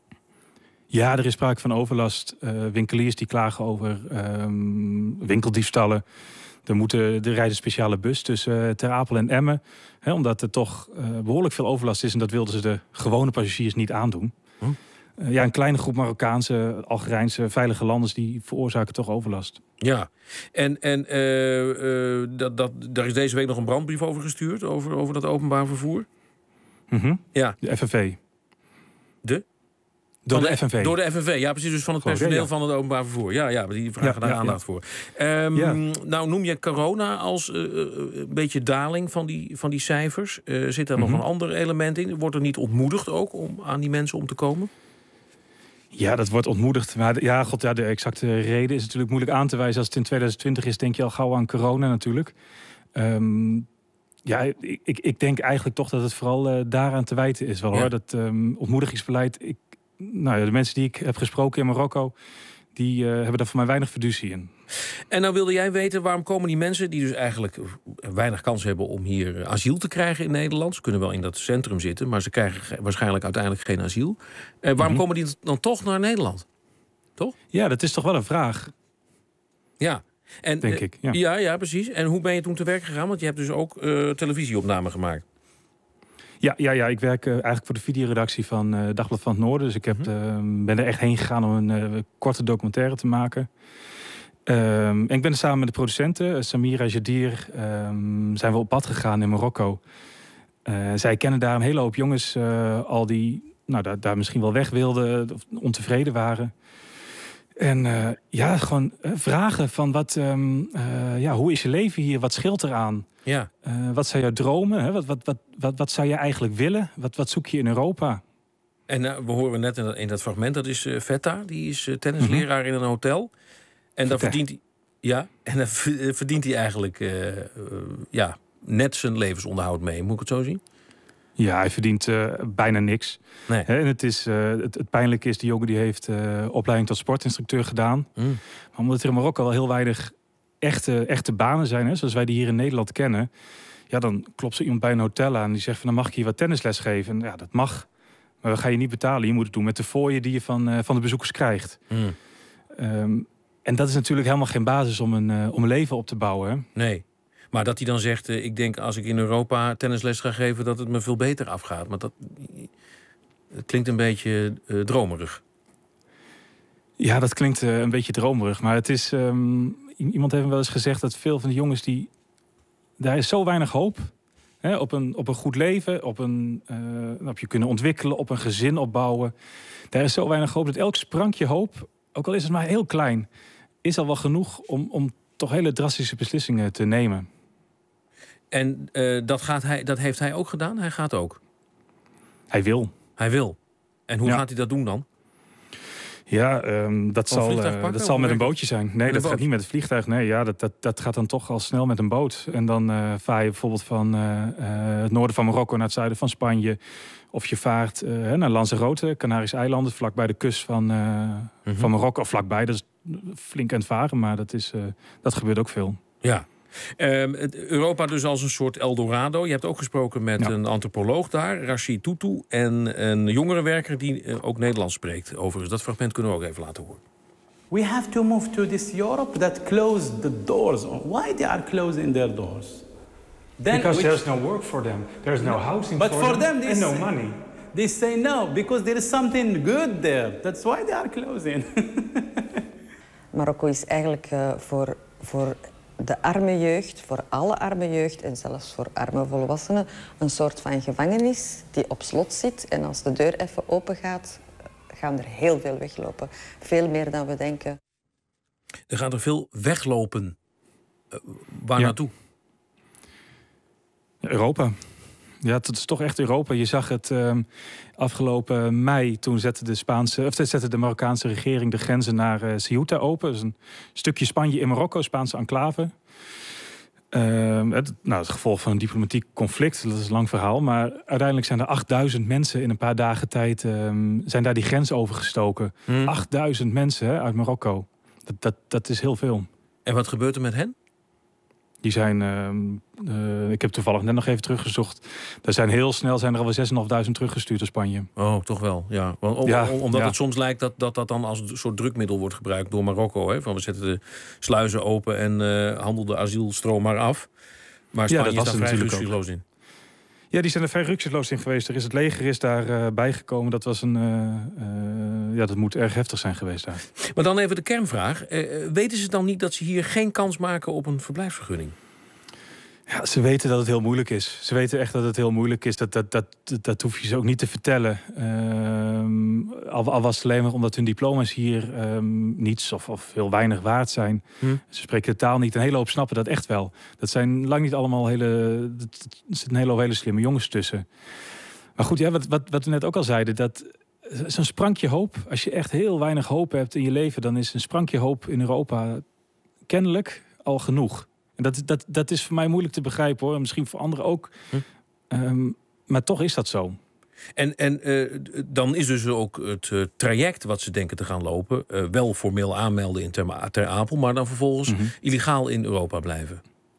Speaker 21: Ja, er is sprake van overlast. Uh, winkeliers die klagen over um, winkeldiefstallen. Er, moeten, er rijdt een speciale bus tussen uh, Ter Apel en Emmen. Hè, omdat er toch uh, behoorlijk veel overlast is. En dat wilden ze de gewone passagiers niet aandoen. Huh? Uh, ja, een kleine groep Marokkaanse, Algerijnse, veilige landers die veroorzaken toch overlast.
Speaker 11: Ja, en, en uh, uh, dat, dat, daar is deze week nog een brandbrief over gestuurd. Over, over dat openbaar vervoer.
Speaker 21: Mm-hmm.
Speaker 11: Ja.
Speaker 21: De F N V.
Speaker 11: De?
Speaker 21: Door de, de F N V.
Speaker 11: Door de F N V, ja precies, dus van het
Speaker 21: Gewoon,
Speaker 11: personeel
Speaker 21: ja.
Speaker 11: van het openbaar vervoer. Ja, ja, die vragen ja, daar ja, aandacht ja. voor. Um, ja. Nou noem je corona als uh, een beetje daling van die, van die cijfers. Uh, zit er mm-hmm. nog een ander element in? Wordt er niet ontmoedigd ook om aan die mensen om te komen?
Speaker 21: Ja, dat wordt ontmoedigd. Maar ja, god, ja, de exacte reden is natuurlijk moeilijk aan te wijzen. Als het in tweeduizend twintig is, denk je al gauw aan corona natuurlijk. Um, ja, ik, ik denk eigenlijk toch dat het vooral uh, daaraan te wijten is. Wel, ja. hoor. Dat um, ontmoedigingsbeleid... Ik, nou ja, de mensen die ik heb gesproken in Marokko, die uh, hebben daar voor mij weinig fiducie in.
Speaker 11: En nou wilde jij weten, waarom komen die mensen die dus eigenlijk weinig kans hebben om hier asiel te krijgen in Nederland? Ze kunnen wel in dat centrum zitten, maar ze krijgen waarschijnlijk uiteindelijk geen asiel. Uh, waarom mm-hmm. komen die dan toch naar Nederland? Toch?
Speaker 21: Ja, dat is toch wel een vraag.
Speaker 11: Ja. En,
Speaker 21: denk ik. Ja.
Speaker 11: ja, ja, precies. En hoe ben je toen te werk gegaan? Want je hebt dus ook uh, televisieopnamen gemaakt.
Speaker 21: Ja, ja, ja, ik werk uh, eigenlijk voor de videoredactie van uh, Dagblad van het Noorden. Dus ik heb, uh, ben er echt heen gegaan om een uh, korte documentaire te maken. Uh, en ik ben er samen met de producenten, uh, Samira Jadir, uh, zijn we op pad gegaan in Marokko. Uh, zij kennen daar een hele hoop jongens uh, al die nou, daar, daar misschien wel weg wilden of ontevreden waren. En uh, ja, gewoon uh, vragen van wat, um, uh, ja, hoe is je leven hier? Wat scheelt eraan?
Speaker 11: Ja.
Speaker 21: Uh, wat zijn jouw dromen? Hè? Wat, wat, wat, wat, wat zou je eigenlijk willen? Wat, wat zoek je in Europa?
Speaker 11: En uh, we horen net in dat, in dat fragment, dat is uh, Vetta. Die is uh, tennisleraar mm-hmm. in een hotel. En dan verdient hij, ja, en dan verdient hij eigenlijk uh, uh, ja, net zijn levensonderhoud mee. Moet ik het zo zien?
Speaker 21: Ja, hij verdient uh, bijna niks.
Speaker 11: Nee.
Speaker 21: He, en het, is, uh, het, het pijnlijke is, die jongen die heeft uh, opleiding tot sportinstructeur gedaan. Mm. Maar omdat er in Marokko al heel weinig echte, echte banen zijn, hè, zoals wij die hier in Nederland kennen. Ja, dan klopt ze iemand bij een hotel aan die zegt van, dan mag ik hier wat tennisles geven. Ja, dat mag. Maar dat ga je niet betalen. Je moet het doen met de fooien die je van, uh, van de bezoekers krijgt. Mm. Um, en dat is natuurlijk helemaal geen basis om een, uh, om een leven op te bouwen. Hè?
Speaker 11: Nee. Maar dat hij dan zegt, uh, ik denk als ik in Europa tennisles ga geven, dat het me veel beter afgaat. Maar dat het klinkt een beetje uh, dromerig.
Speaker 21: Ja, dat klinkt uh, een beetje dromerig. Maar het is, um, iemand heeft wel eens gezegd dat veel van de jongens die, daar is zo weinig hoop. Hè, op, een, op een goed leven, op, een, uh, op je kunnen ontwikkelen, op een gezin opbouwen. Daar is zo weinig hoop dat elk sprankje hoop, ook al is het maar heel klein, is al wel genoeg om, om toch hele drastische beslissingen te nemen.
Speaker 11: En uh, dat, gaat hij, dat heeft hij ook gedaan? Hij gaat ook?
Speaker 21: Hij wil.
Speaker 11: Hij wil. En hoe
Speaker 21: ja.
Speaker 11: gaat hij dat doen dan?
Speaker 21: Ja, um, dat, zal, uh, dat zal met een bootje zijn. Nee, dat gaat niet met het vliegtuig. Nee, ja, dat, dat, dat gaat dan toch al snel met een boot. En dan uh, vaar je bijvoorbeeld van uh, uh, het noorden van Marokko naar het zuiden van Spanje. Of je vaart uh, naar Lanzarote, Canarische eilanden, vlakbij de kust van, uh, mm-hmm. van Marokko. Of vlakbij, dat is flink aan het varen, maar dat, is, uh, dat gebeurt ook veel.
Speaker 11: Ja. Uh, Europa dus als een soort Eldorado. Je hebt ook gesproken met ja. een antropoloog daar, Rachid Tutu, en een jongerenwerker die uh, ook Nederlands spreekt. Overigens, dat fragment kunnen we ook even laten horen.
Speaker 1: We have to move to this Europe that closed the doors. Why they are closing their doors?
Speaker 21: Then because which... there's no work for them. There's no housing
Speaker 1: but
Speaker 21: for,
Speaker 1: for
Speaker 21: them,
Speaker 1: them they
Speaker 21: and no
Speaker 1: say,
Speaker 21: money.
Speaker 1: They say no, because there is something good there. That's why they are closing.
Speaker 3: Marokko is eigenlijk uh, voor... voor de arme jeugd, voor alle arme jeugd en zelfs voor arme volwassenen, een soort van gevangenis die op slot zit. En als de deur even open gaat, gaan er heel veel weglopen. Veel meer dan we denken.
Speaker 11: Er gaan er veel weglopen. Uh, waar
Speaker 21: ja.
Speaker 11: naartoe?
Speaker 21: Europa. Ja, het is toch echt Europa. Je zag het uh, afgelopen mei. Toen zette de, Spaanse, of zette de Marokkaanse regering de grenzen naar uh, Ceuta open. Dat is een stukje Spanje in Marokko, Spaanse enclave. Uh, het, nou, het gevolg van een diplomatiek conflict. Dat is een lang verhaal. Maar uiteindelijk zijn er achtduizend mensen in een paar dagen tijd... Uh, zijn daar die grens overgestoken. Hmm. achtduizend mensen hè, uit Marokko. Dat, dat, dat is heel veel.
Speaker 11: En wat gebeurt er met hen?
Speaker 21: Die zijn, uh, uh, ik heb toevallig net nog even teruggezocht. Er zijn heel snel zijn er alweer zes en een half duizend teruggestuurd naar Spanje.
Speaker 11: Oh, toch wel, ja. Want, om,
Speaker 21: ja
Speaker 11: om, omdat
Speaker 21: ja.
Speaker 11: het soms lijkt dat, dat dat dan als een soort drukmiddel wordt gebruikt door Marokko. Hè? Van we zetten de sluizen open en uh, handel de asielstroom maar af. Maar Spanje ja, dat is daar vrij rukzichtloos in.
Speaker 21: Ja, die zijn er vrij rukzichtloos in geweest. Er is het leger is daar uh, bijgekomen. Dat was een, uh, uh, ja, dat moet erg heftig zijn geweest daar.
Speaker 11: Maar dan even de kernvraag. Uh, weten ze dan niet dat ze hier geen kans maken op een verblijfsvergunning?
Speaker 21: Ja, ze weten dat het heel moeilijk is. Ze weten echt dat het heel moeilijk is. Dat, dat, dat, dat hoef je ze ook niet te vertellen. Um, al, al was het alleen maar omdat hun diploma's hier um, niets of, of heel weinig waard zijn. Hm. Ze spreken de taal niet. Een hele hoop snappen dat echt wel. Dat zijn lang niet allemaal hele... Er zitten een hele hoop hele slimme jongens tussen. Maar goed, ja, wat, wat, wat we net ook al zeiden... dat zo'n sprankje hoop... Als je echt heel weinig hoop hebt in je leven... dan is een sprankje hoop in Europa kennelijk al genoeg. En dat, dat, dat is voor mij moeilijk te begrijpen, hoor. Misschien voor anderen ook. Hm. Um, maar toch is dat zo.
Speaker 11: En, en uh, dan is dus ook het uh, traject wat ze denken te gaan lopen... Uh, wel formeel aanmelden in Ter, Ter Apel... maar dan vervolgens mm-hmm. illegaal in Europa blijven.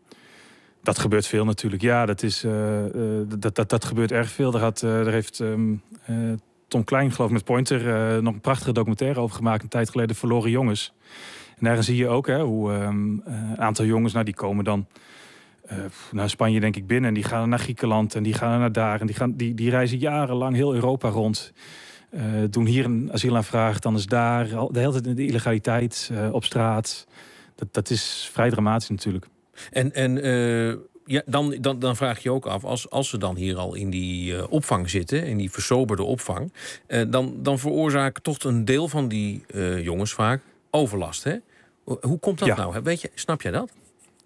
Speaker 21: Dat gebeurt veel natuurlijk. Ja, dat, is, uh, uh, dat, dat, dat gebeurt erg veel. Daar, had, uh, daar heeft um, uh, Tom Klein, geloof ik, met Pointer... Uh, nog een prachtige documentaire over gemaakt... een tijd geleden, Verloren Jongens... En daarin zie je ook hè, hoe um, een aantal jongens, nou, die komen dan uh, naar Spanje denk ik binnen. En die gaan naar Griekenland en die gaan naar daar. En die, gaan, die, die reizen jarenlang heel Europa rond. Uh, doen hier een asielaanvraag, dan is daar de hele tijd de illegaliteit uh, op straat. Dat, dat is vrij dramatisch natuurlijk.
Speaker 11: En, en uh, ja, dan, dan, dan vraag je ook af, als, als ze dan hier al in die uh, opvang zitten... in die versoberde opvang... Uh, dan, dan veroorzaken toch een deel van die uh, jongens vaak... overlast, hè? Hoe komt dat ja. nou? Weet je, snap jij dat?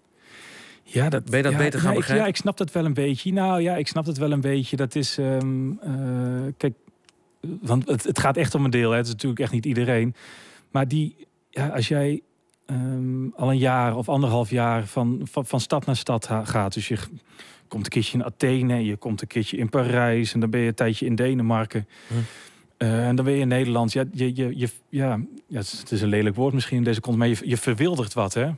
Speaker 21: Ja, dat
Speaker 11: ben je dat
Speaker 21: ja,
Speaker 11: beter gaan
Speaker 21: ja,
Speaker 11: begrijpen?
Speaker 21: Ik, ja, ik snap dat wel een beetje. Nou ja, ik snap dat wel een beetje. Dat is, um, uh, kijk, want het, het gaat echt om een deel. Hè. Het is natuurlijk echt niet iedereen. Maar die, ja, als jij um, al een jaar of anderhalf jaar van, van, van stad naar stad gaat, dus je komt een keertje in Athene, je komt een keertje in Parijs en dan ben je een tijdje in Denemarken. Hm. Uh, en dan ben je in Nederland. Ja, je, je, je, ja, ja, het is een lelijk woord misschien in deze context, maar je, je verwildert wat, hè?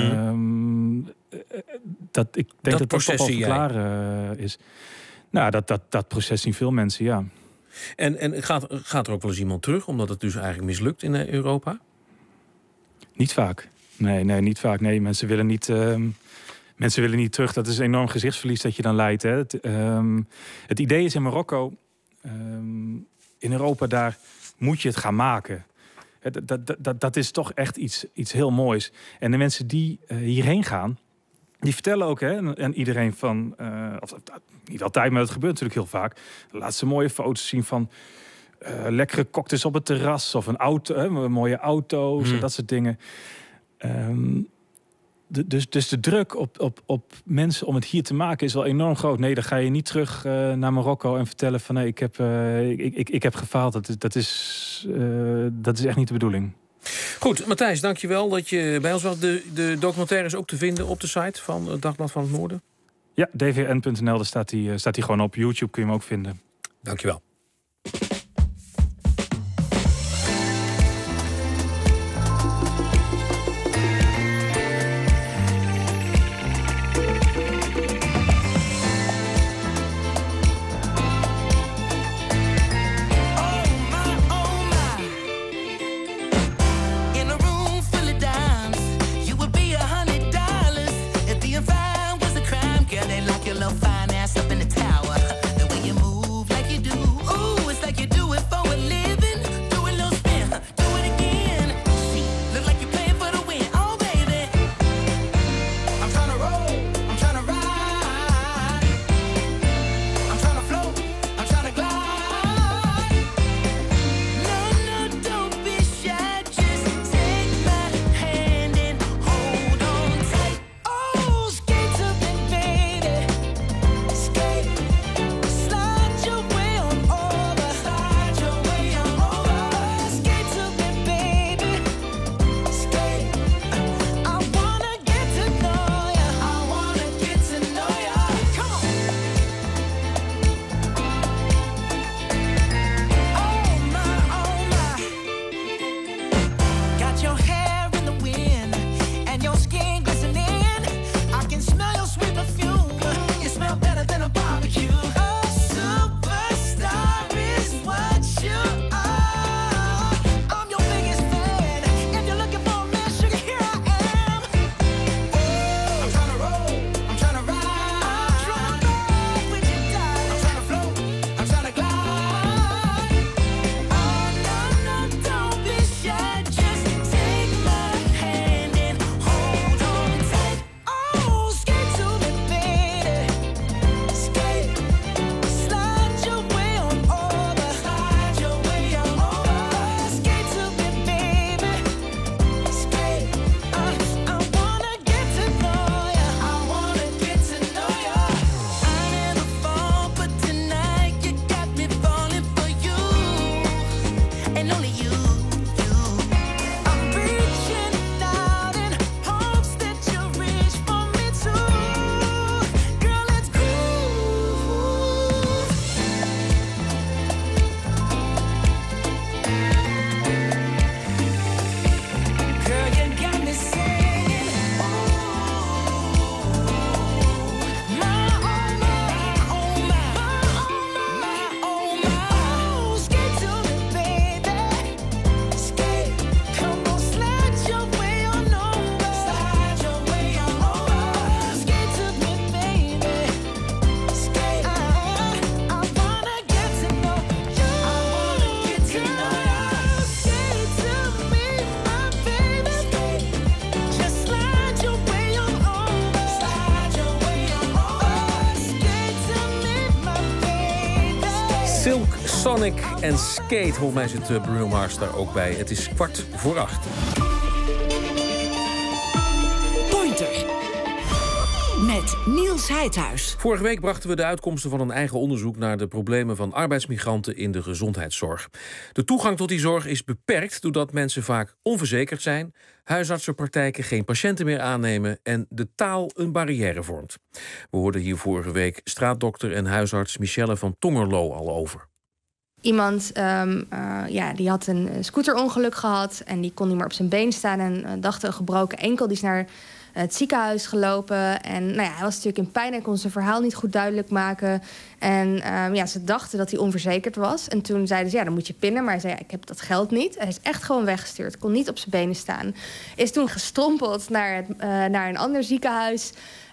Speaker 21: Mm. Uh, dat, ik denk dat dat, dat toch wel verklaren uh, is. Nou, dat, dat, dat proces zien veel mensen, ja.
Speaker 11: En, en gaat, gaat er ook wel eens iemand terug, omdat het dus eigenlijk mislukt in Europa?
Speaker 21: Niet vaak. Nee, nee, niet vaak. Nee, mensen willen niet, uh, mensen willen niet terug. Dat is een enorm gezichtsverlies dat je dan leidt. Hè. Het, um, het idee is in Marokko, um, in Europa, daar moet je het gaan maken. Dat, dat, dat, dat is toch echt iets, iets heel moois. En de mensen die uh, hierheen gaan, die vertellen ook hè, aan iedereen van... Uh, of, niet altijd, maar dat gebeurt natuurlijk heel vaak. Laat ze mooie foto's zien van uh, lekkere cocktails op het terras. Of een auto, hè, mooie auto's
Speaker 11: Hmm.
Speaker 21: en dat soort dingen. Um, de, dus, dus de druk op, op, op mensen om het hier te maken is wel enorm groot. Nee, dan ga je niet terug uh, naar Marokko en vertellen van... nee, ik heb, uh, ik, ik, ik heb gefaald. Dat is, dat, is, uh, dat is echt niet de bedoeling.
Speaker 11: Goed, Matthijs, dankjewel dat je bij ons was. De, de documentaire is ook te vinden op de site van het Dagblad van het Noorden.
Speaker 21: Ja, d v n punt n l, daar staat hij uh, staat hij gewoon op. YouTube kun je hem ook vinden.
Speaker 11: Dankjewel. Silk Sonic en Skate. Volgens mij zit Bruno Mars daar ook bij. Het is kwart voor acht.
Speaker 20: Pointer. Met Niels Heidhuis.
Speaker 11: Vorige week brachten we de uitkomsten van een eigen onderzoek naar de problemen van arbeidsmigranten in de gezondheidszorg. De toegang tot die zorg is beperkt doordat mensen vaak onverzekerd zijn, huisartsenpraktijken geen patiënten meer aannemen en de taal een barrière vormt. We hoorden hier vorige week straatdokter en huisarts Michelle van Tongerlo al over.
Speaker 5: Iemand um, uh, ja, die had een scooterongeluk gehad en die kon niet meer op zijn been staan en uh, dacht een gebroken enkel. Die is naar het ziekenhuis gelopen. En nou ja, hij was natuurlijk in pijn en kon zijn verhaal niet goed duidelijk maken. En um, ja, ze dachten dat hij onverzekerd was. En toen zeiden ze, ja, dan moet je pinnen. Maar hij zei, ja, ik heb dat geld niet. Hij is echt gewoon weggestuurd. Kon niet op zijn benen staan. Is toen gestrompeld naar, het, uh, naar een ander ziekenhuis.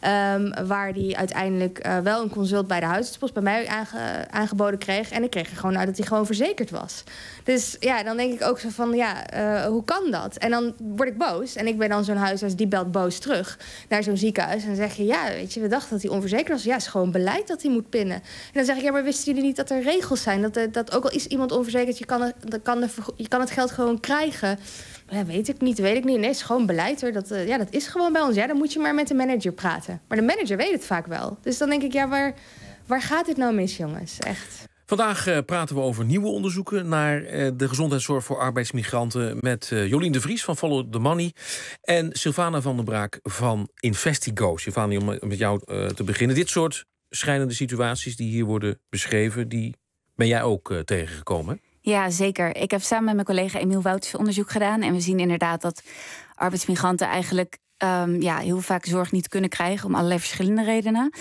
Speaker 5: Um, waar hij uiteindelijk uh, wel een consult bij de huisartspost bij mij aange, aangeboden kreeg. En ik kreeg er gewoon uit dat hij gewoon verzekerd was. Dus ja, dan denk ik ook zo van, ja, uh, hoe kan dat? En dan word ik boos. En ik ben dan zo'n huisarts die belt boos terug naar zo'n ziekenhuis. En dan zeg je, ja, weet je, we dachten dat hij onverzekerd was. Ja, het is gewoon beleid dat hij moet pinnen. En dan zeg ik, ja, maar wisten jullie niet dat er regels zijn? Dat, er, dat ook al is iemand onverzekerd, je kan, het, kan de, je kan het geld gewoon krijgen. Ja, weet ik niet, weet ik niet. Nee, het is gewoon beleid hoor. Dat, uh, ja, dat is gewoon bij ons. Ja, dan moet je maar met de manager praten. Maar de manager weet het vaak wel. Dus dan denk ik, ja, waar, waar gaat dit nou mis, jongens? Echt.
Speaker 11: Vandaag uh, praten we over nieuwe onderzoeken naar uh, de gezondheidszorg voor arbeidsmigranten met uh, Jolien de Vries van Follow the Money en Sylvana van der Braak van Investigo. Sylvana, om met jou uh, te beginnen. Dit soort schrijnende situaties die hier worden beschreven, die ben jij ook uh, tegengekomen?
Speaker 4: Ja, zeker. Ik heb samen met mijn collega Emiel Wouters onderzoek gedaan. En we zien inderdaad dat arbeidsmigranten eigenlijk Um, ja, heel vaak zorg niet kunnen krijgen om allerlei verschillende redenen.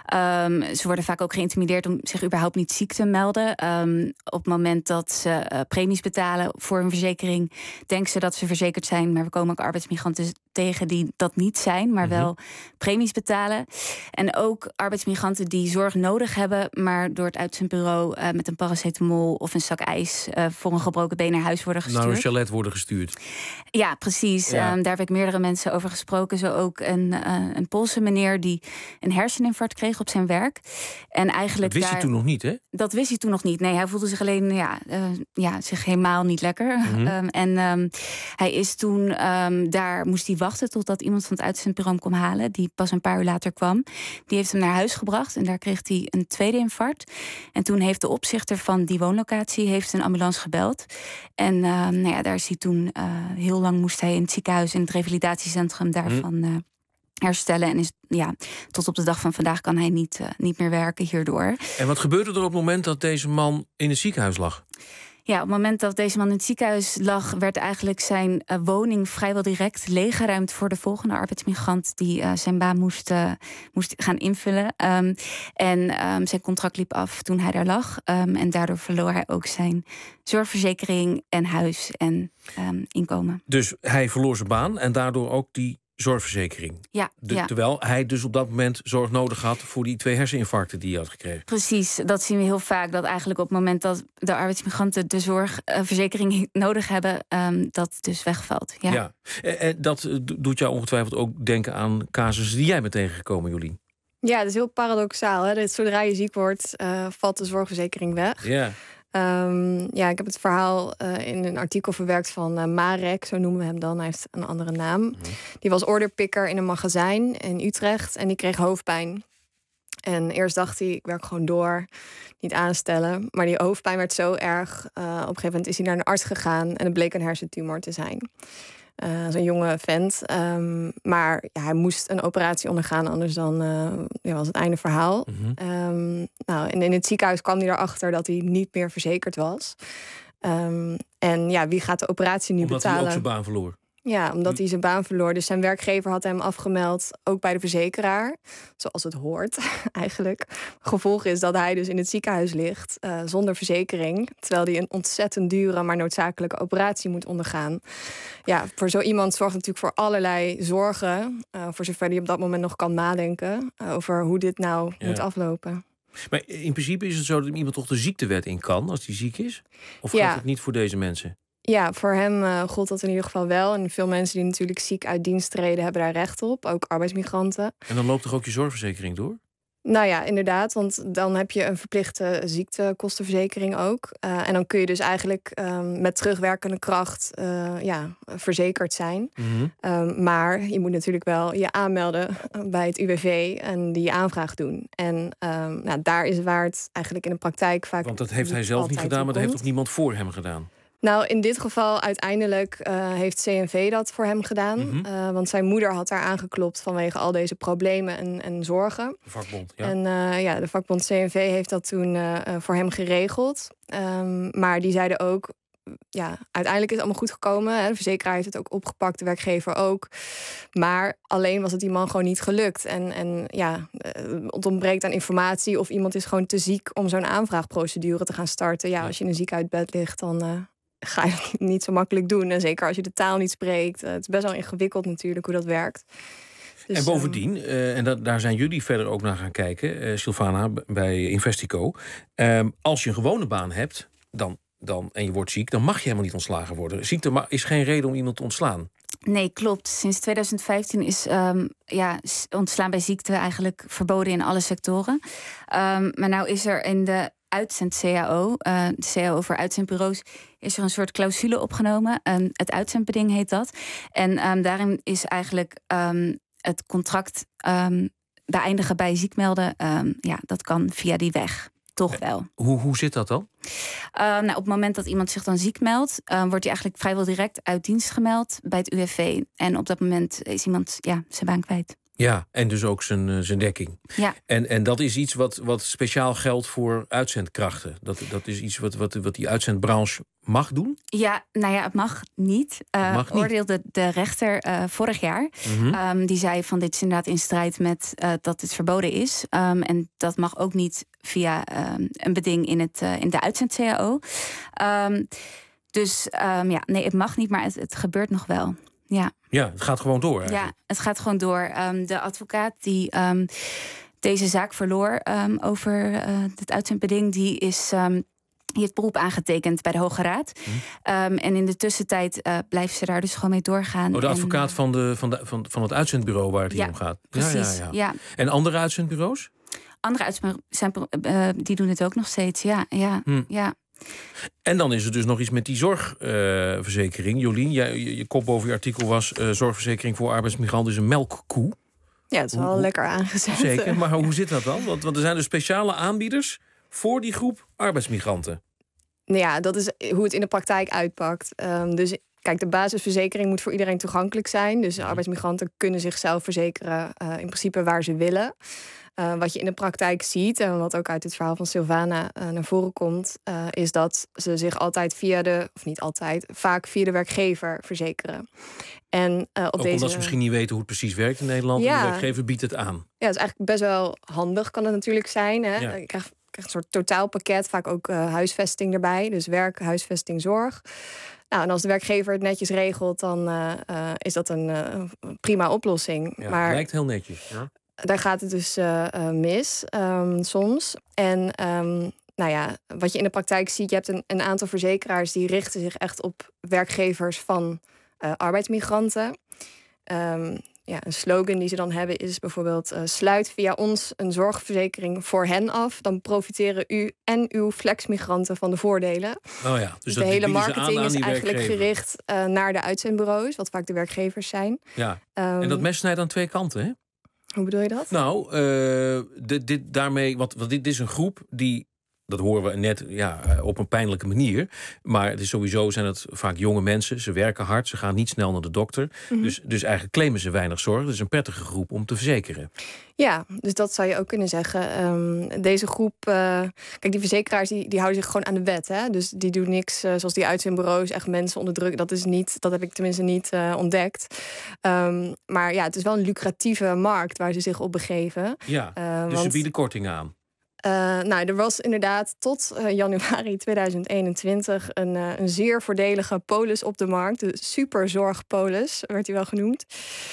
Speaker 4: Um, ze worden vaak ook geïntimideerd om zich überhaupt niet ziek te melden. Um, op het moment dat ze uh, premies betalen voor een verzekering, denken ze dat ze verzekerd zijn. Maar we komen ook arbeidsmigranten tegen die dat niet zijn, maar wel mm-hmm. premies betalen. En ook arbeidsmigranten die zorg nodig hebben, maar door het uitzendbureau uh, met een paracetamol of een zak ijs uh, voor een gebroken been naar huis worden gestuurd.
Speaker 11: Naar een chalet worden gestuurd.
Speaker 4: Ja, precies. Ja. Um, daar heb ik meerdere mensen over gesproken. Zo ook een, uh, een Poolse meneer die een herseninfarct kreeg op zijn werk. En eigenlijk
Speaker 11: dat wist
Speaker 4: daar,
Speaker 11: hij toen nog niet, hè?
Speaker 4: Dat wist hij toen nog niet. Nee, hij voelde zich alleen ja, uh, ja, zich helemaal niet lekker. Mm-hmm. Um, en um, hij is toen um, daar moest hij wachten totdat iemand van het uitzendbureau hem kwam halen, die pas een paar uur later kwam. Die heeft hem naar huis gebracht en daar kreeg hij een tweede infarct. En toen heeft de opzichter van die woonlocatie heeft een ambulance gebeld. En uh, nou ja, daar is hij toen uh, heel lang moest hij in het ziekenhuis in het revalidatiecentrum daar van uh, herstellen. En is, ja, tot op de dag van vandaag kan hij niet, uh, niet meer werken hierdoor.
Speaker 11: En wat gebeurde er op het moment dat deze man in het ziekenhuis lag?
Speaker 4: Ja, op het moment dat deze man in het ziekenhuis lag, werd eigenlijk zijn uh, woning vrijwel direct leeggeruimd voor de volgende arbeidsmigrant die uh, zijn baan moest, uh, moest gaan invullen. Um, en um, zijn contract liep af toen hij daar lag. Um, en daardoor verloor hij ook zijn zorgverzekering en huis en um, inkomen.
Speaker 11: Dus hij verloor zijn baan en daardoor ook die zorgverzekering.
Speaker 4: Ja,
Speaker 11: de,
Speaker 4: ja.
Speaker 11: Terwijl hij dus op dat moment zorg nodig had voor die twee herseninfarcten die hij had gekregen.
Speaker 4: Precies, dat zien we heel vaak. Dat eigenlijk op het moment dat de arbeidsmigranten de zorgverzekering uh, nodig hebben, um, dat dus wegvalt. Ja.
Speaker 11: Ja. En, en dat doet jou ongetwijfeld ook denken aan casussen die jij bent tegengekomen, Jolien.
Speaker 6: Ja, dat is heel paradoxaal. Hè? Dat zodra je ziek wordt, uh, valt de zorgverzekering weg.
Speaker 11: Ja.
Speaker 6: Um, ja, ik heb het verhaal uh, in een artikel verwerkt van uh, Marek, zo noemen we hem dan. Hij heeft een andere naam. Mm-hmm. Die was orderpicker in een magazijn in Utrecht en die kreeg hoofdpijn. En eerst dacht hij, ik werk gewoon door, niet aanstellen. Maar die hoofdpijn werd zo erg. Uh, op een gegeven moment is hij naar een arts gegaan en het bleek een hersentumor te zijn. Uh, Zo'n jonge vent. Um, maar ja, hij moest een operatie ondergaan, anders dan uh, ja, was het einde verhaal. Mm-hmm. Um, nou, en in het ziekenhuis kwam hij erachter dat hij niet meer verzekerd was. Um, en ja, wie gaat de operatie nu
Speaker 11: Omdat
Speaker 6: betalen?
Speaker 11: Omdat hij ook zijn baan verloor.
Speaker 6: Ja, omdat hij zijn baan verloor. Dus zijn werkgever had hem afgemeld, ook bij de verzekeraar. Zoals het hoort, eigenlijk. Gevolg is dat hij dus in het ziekenhuis ligt, uh, zonder verzekering. Terwijl hij een ontzettend dure, maar noodzakelijke operatie moet ondergaan. Ja, voor zo iemand zorgt natuurlijk voor allerlei zorgen. Uh, voor zover hij op dat moment nog kan nadenken uh, over hoe dit nou ja. moet aflopen.
Speaker 11: Maar in principe is het zo dat iemand toch de ziektewet in kan als hij ziek is? Of
Speaker 6: ja.
Speaker 11: geldt het niet voor deze mensen?
Speaker 6: Ja, voor hem uh, gold dat in ieder geval wel. En veel mensen die natuurlijk ziek uit dienst treden, hebben daar recht op. Ook arbeidsmigranten.
Speaker 11: En dan loopt toch ook je zorgverzekering door?
Speaker 6: Nou ja, inderdaad. Want dan heb je een verplichte ziektekostenverzekering ook. Uh, en dan kun je dus eigenlijk um, met terugwerkende kracht uh, ja, verzekerd zijn. Mm-hmm. Um, maar je moet natuurlijk wel je aanmelden bij het U W V en die aanvraag doen. En um, nou, daar is waar het eigenlijk in de praktijk vaak.
Speaker 11: Want dat heeft hij zelf niet gedaan, maar dat heeft toch niemand voor hem gedaan?
Speaker 6: Nou, in dit geval uiteindelijk uh, heeft C N V dat voor hem gedaan. Mm-hmm. Uh, want zijn moeder had daar aangeklopt vanwege al deze problemen en, en zorgen.
Speaker 11: De vakbond, ja.
Speaker 6: En uh, ja, de vakbond C N V heeft dat toen uh, voor hem geregeld. Um, maar die zeiden ook, ja, uiteindelijk is het allemaal goed gekomen. Hè. De verzekeraar heeft het ook opgepakt, de werkgever ook. Maar alleen was het die man gewoon niet gelukt. En, en ja, het ontbreekt aan informatie of iemand is gewoon te ziek om zo'n aanvraagprocedure te gaan starten. Ja, als je in een ziek uit bed ligt, dan uh, ga je dat niet zo makkelijk doen. En zeker als je de taal niet spreekt. Uh, het is best wel ingewikkeld natuurlijk hoe dat werkt. Dus,
Speaker 11: en bovendien, uh, en dat, daar zijn jullie verder ook naar gaan kijken, uh, Sylvana, bij Investico. Um, als je een gewone baan hebt, dan, dan, en je wordt ziek, dan mag je helemaal niet ontslagen worden. Ziekte is geen reden om iemand te ontslaan.
Speaker 4: Nee, klopt. Sinds twintig vijftien is um, ja, ontslaan bij ziekte eigenlijk verboden in alle sectoren. Um, maar nou is er in de uitzend-C A O, uh, de C A O voor uitzendbureaus, is er een soort clausule opgenomen. Um, het uitzendbeding heet dat. En um, daarin is eigenlijk um, het contract um, beëindigen bij ziekmelden. Um, ja, dat kan via die weg. Toch wel.
Speaker 11: Hoe, hoe zit dat dan?
Speaker 4: Uh, nou, op het moment dat iemand zich dan ziek meldt, uh, wordt hij eigenlijk vrijwel direct uit dienst gemeld bij het U W V. En op dat moment is iemand ja, zijn baan kwijt.
Speaker 11: Ja, en dus ook zijn, uh, zijn dekking.
Speaker 4: Ja.
Speaker 11: En, en dat is iets wat, wat speciaal geldt voor uitzendkrachten. Dat, dat is iets wat, wat, wat die uitzendbranche mag doen?
Speaker 4: Ja, nou ja, het mag niet. Uh,
Speaker 11: mag niet.
Speaker 4: Oordeelde de rechter uh, vorig jaar.
Speaker 11: Mm-hmm.
Speaker 4: Um, die zei van dit is inderdaad in strijd met uh, dat dit verboden is. Um, en dat mag ook niet via um, een beding in, het, uh, in de uitzend-C A O. Um, dus um, ja, nee, het mag niet, maar het, het gebeurt nog wel. Ja.
Speaker 11: Ja, het gaat gewoon door eigenlijk.
Speaker 4: Ja, het gaat gewoon door. Um, de advocaat die um, deze zaak verloor um, over uh, het uitzendbeding, die is um, die heeft beroep aangetekend bij de Hoge Raad. Hm. Um, en in de tussentijd uh, blijft ze daar dus gewoon mee doorgaan.
Speaker 11: Oh, de
Speaker 4: en,
Speaker 11: advocaat van, de, van, de, van, van het uitzendbureau waar het hier
Speaker 4: ja,
Speaker 11: om gaat.
Speaker 4: Precies,
Speaker 11: ja, ja, ja.
Speaker 4: ja.
Speaker 11: En andere uitzendbureaus?
Speaker 4: Andere uitzendbureaus, uh, die doen het ook nog steeds, ja. ja,
Speaker 11: hm.
Speaker 4: ja.
Speaker 11: En dan is er dus nog iets met die zorgverzekering. Uh, Jolien, jij, je, je kop boven je artikel was Uh, zorgverzekering voor arbeidsmigranten is een melkkoe.
Speaker 6: Ja, het is wel hoe, lekker aangezet.
Speaker 11: Zeker, maar hoe zit dat dan? Want, want er zijn dus speciale aanbieders voor die groep arbeidsmigranten.
Speaker 6: Nou ja, dat is hoe het in de praktijk uitpakt. Um, dus kijk, de basisverzekering moet voor iedereen toegankelijk zijn. Dus arbeidsmigranten kunnen zichzelf verzekeren uh, in principe waar ze willen. Uh, wat je in de praktijk ziet, en wat ook uit het verhaal van Sylvana uh, naar voren komt, uh, is dat ze zich altijd via de, of niet altijd, vaak via de werkgever verzekeren. En uh, op
Speaker 11: ook
Speaker 6: deze
Speaker 11: omdat ze misschien niet weten hoe het precies werkt in Nederland. Ja. En de werkgever biedt het aan.
Speaker 6: Ja, dat is eigenlijk best wel handig, kan het natuurlijk zijn. Hè?
Speaker 11: Ja.
Speaker 6: Je krijgt, krijgt een soort totaalpakket, vaak ook uh, huisvesting erbij. Dus werk, huisvesting, zorg. Nou, en als de werkgever het netjes regelt, dan uh, uh, is dat een uh, prima oplossing.
Speaker 11: Ja,
Speaker 6: maar
Speaker 11: het lijkt heel netjes. Ja.
Speaker 6: Daar gaat het dus uh, uh, mis, um, soms. En um, nou ja, wat je in de praktijk ziet, je hebt een, een aantal verzekeraars die richten zich echt op werkgevers van uh, arbeidsmigranten. Um, ja, een slogan die ze dan hebben is bijvoorbeeld Uh, sluit via ons een zorgverzekering voor hen af. Dan profiteren u en uw flexmigranten van de voordelen.
Speaker 11: Oh ja,
Speaker 6: dus,
Speaker 11: dus
Speaker 6: de
Speaker 11: dat
Speaker 6: hele
Speaker 11: bieden ze
Speaker 6: marketing
Speaker 11: aan aan
Speaker 6: is
Speaker 11: die
Speaker 6: eigenlijk
Speaker 11: werkgever.
Speaker 6: gericht uh, naar de uitzendbureaus, wat vaak de werkgevers zijn.
Speaker 11: Ja,
Speaker 6: Um,
Speaker 11: en dat mes snijdt aan twee kanten, hè?
Speaker 6: Hoe bedoel je dat?
Speaker 11: Nou, uh, dit, dit daarmee, want, want dit, dit is een groep die, dat horen we net ja, op een pijnlijke manier. Maar het is sowieso zijn het vaak jonge mensen. Ze werken hard, ze gaan niet snel naar de dokter.
Speaker 6: Mhm.
Speaker 11: Dus, dus eigenlijk claimen ze weinig zorg. Dat is een prettige groep om te verzekeren.
Speaker 6: Ja, dus dat zou je ook kunnen zeggen. Um, deze groep, uh, kijk, die verzekeraars die, die houden zich gewoon aan de wet. Hè? Dus die doen niks uh, zoals die uitzendbureaus, echt mensen onder druk. Dat is niet, dat heb ik tenminste niet uh, ontdekt. Um, maar ja, het is wel een lucratieve markt waar ze zich op begeven.
Speaker 11: Ja,
Speaker 6: Uh,
Speaker 11: dus
Speaker 6: want,
Speaker 11: ze bieden korting aan.
Speaker 6: Uh, nou, er was inderdaad tot uh, januari tweeduizend eenentwintig een, uh, een zeer voordelige polis op de markt. De superzorgpolis werd hij wel genoemd.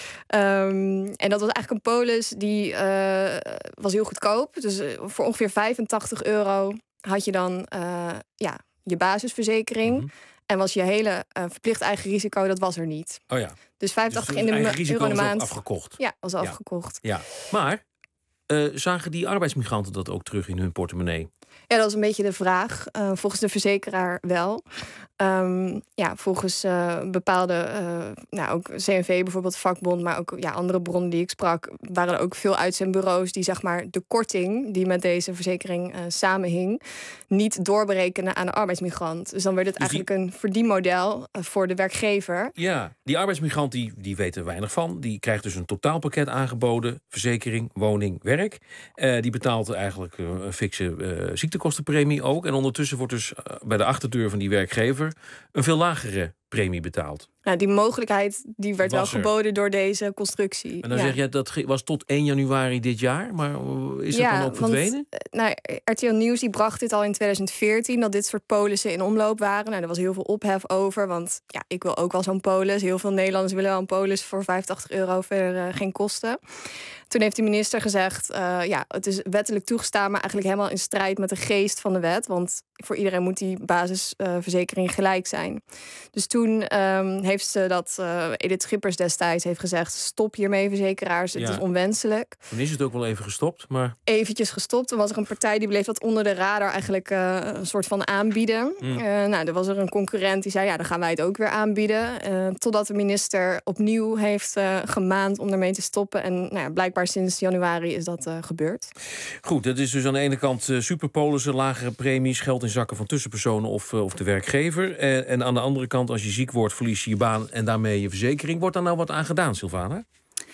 Speaker 6: Um, en dat was eigenlijk een polis die uh, was heel goedkoop. Dus uh, voor ongeveer vijfentachtig euro had je dan uh, ja, je basisverzekering. Mm-hmm. En was je hele uh, verplicht eigen risico, dat was er niet.
Speaker 11: Oh ja.
Speaker 6: Dus vijfentachtig
Speaker 11: dus
Speaker 6: in de
Speaker 11: eigen risico
Speaker 6: euro in de maand.
Speaker 11: was afgekocht.
Speaker 6: Ja, was
Speaker 11: ja.
Speaker 6: afgekocht.
Speaker 11: Ja, maar Uh, zagen die arbeidsmigranten dat ook terug in hun portemonnee?
Speaker 6: Ja, dat is een beetje de vraag. Uh, volgens de verzekeraar wel. Um, ja, volgens uh, bepaalde, uh, nou ook C N V bijvoorbeeld, vakbond, maar ook ja, andere bronnen die ik sprak, waren er ook veel uitzendbureaus die zeg maar de korting die met deze verzekering uh, samenhing, niet doorberekenen aan de arbeidsmigrant. Dus dan werd het dus eigenlijk die... een verdienmodel uh, voor de werkgever.
Speaker 11: Ja, die arbeidsmigrant die, die weet er weinig van. Die krijgt dus een totaalpakket aangeboden. Verzekering, woning, werk. Uh, die betaalt eigenlijk uh, een fikse uh, ziektekostenpremie ook. En ondertussen wordt dus uh, bij de achterdeur van die werkgever een veel lagere premie betaald.
Speaker 6: Nou, die mogelijkheid die werd
Speaker 11: Was
Speaker 6: wel
Speaker 11: er.
Speaker 6: geboden door deze constructie.
Speaker 11: En dan
Speaker 6: ja.
Speaker 11: zeg je, dat was tot één januari dit jaar. Maar is dat
Speaker 6: ja,
Speaker 11: dan ook verdwenen?
Speaker 6: Want, nou, R T L Nieuws die bracht dit al in twintig veertien... dat dit soort polissen in omloop waren. Nou, er was heel veel ophef over. Want ja, ik wil ook wel zo'n polis. Heel veel Nederlanders willen wel een polis voor vijfentachtig euro... verder uh, geen kosten. Toen heeft de minister gezegd... Uh, ja, het is wettelijk toegestaan... maar eigenlijk helemaal in strijd met de geest van de wet. Want voor iedereen moet die basisverzekering uh, gelijk zijn. Dus toen um, heeft ze dat... Uh, Edith Schippers destijds heeft gezegd... stop hiermee, verzekeraars, het
Speaker 11: Ja.
Speaker 6: is onwenselijk.
Speaker 11: Dan is het ook wel even gestopt, maar...
Speaker 6: Eventjes gestopt. Toen was er een partij die bleef dat onder de radar... eigenlijk uh, een soort van aanbieden.
Speaker 11: Mm.
Speaker 6: Uh, nou, er was er een concurrent die zei... ja, dan gaan wij het ook weer aanbieden. Uh, totdat de minister opnieuw heeft uh, gemaand om ermee te stoppen. En nou ja, blijkbaar sinds januari is dat uh, gebeurd.
Speaker 11: Goed, dat is dus aan de ene kant uh, superpolissen, lagere premies... geld in zakken van tussenpersonen of, uh, of de werkgever. En, en aan de andere kant, als je ziek wordt, verlies je je baan... en daarmee je verzekering. Wordt daar nou wat aan gedaan, Sylvana?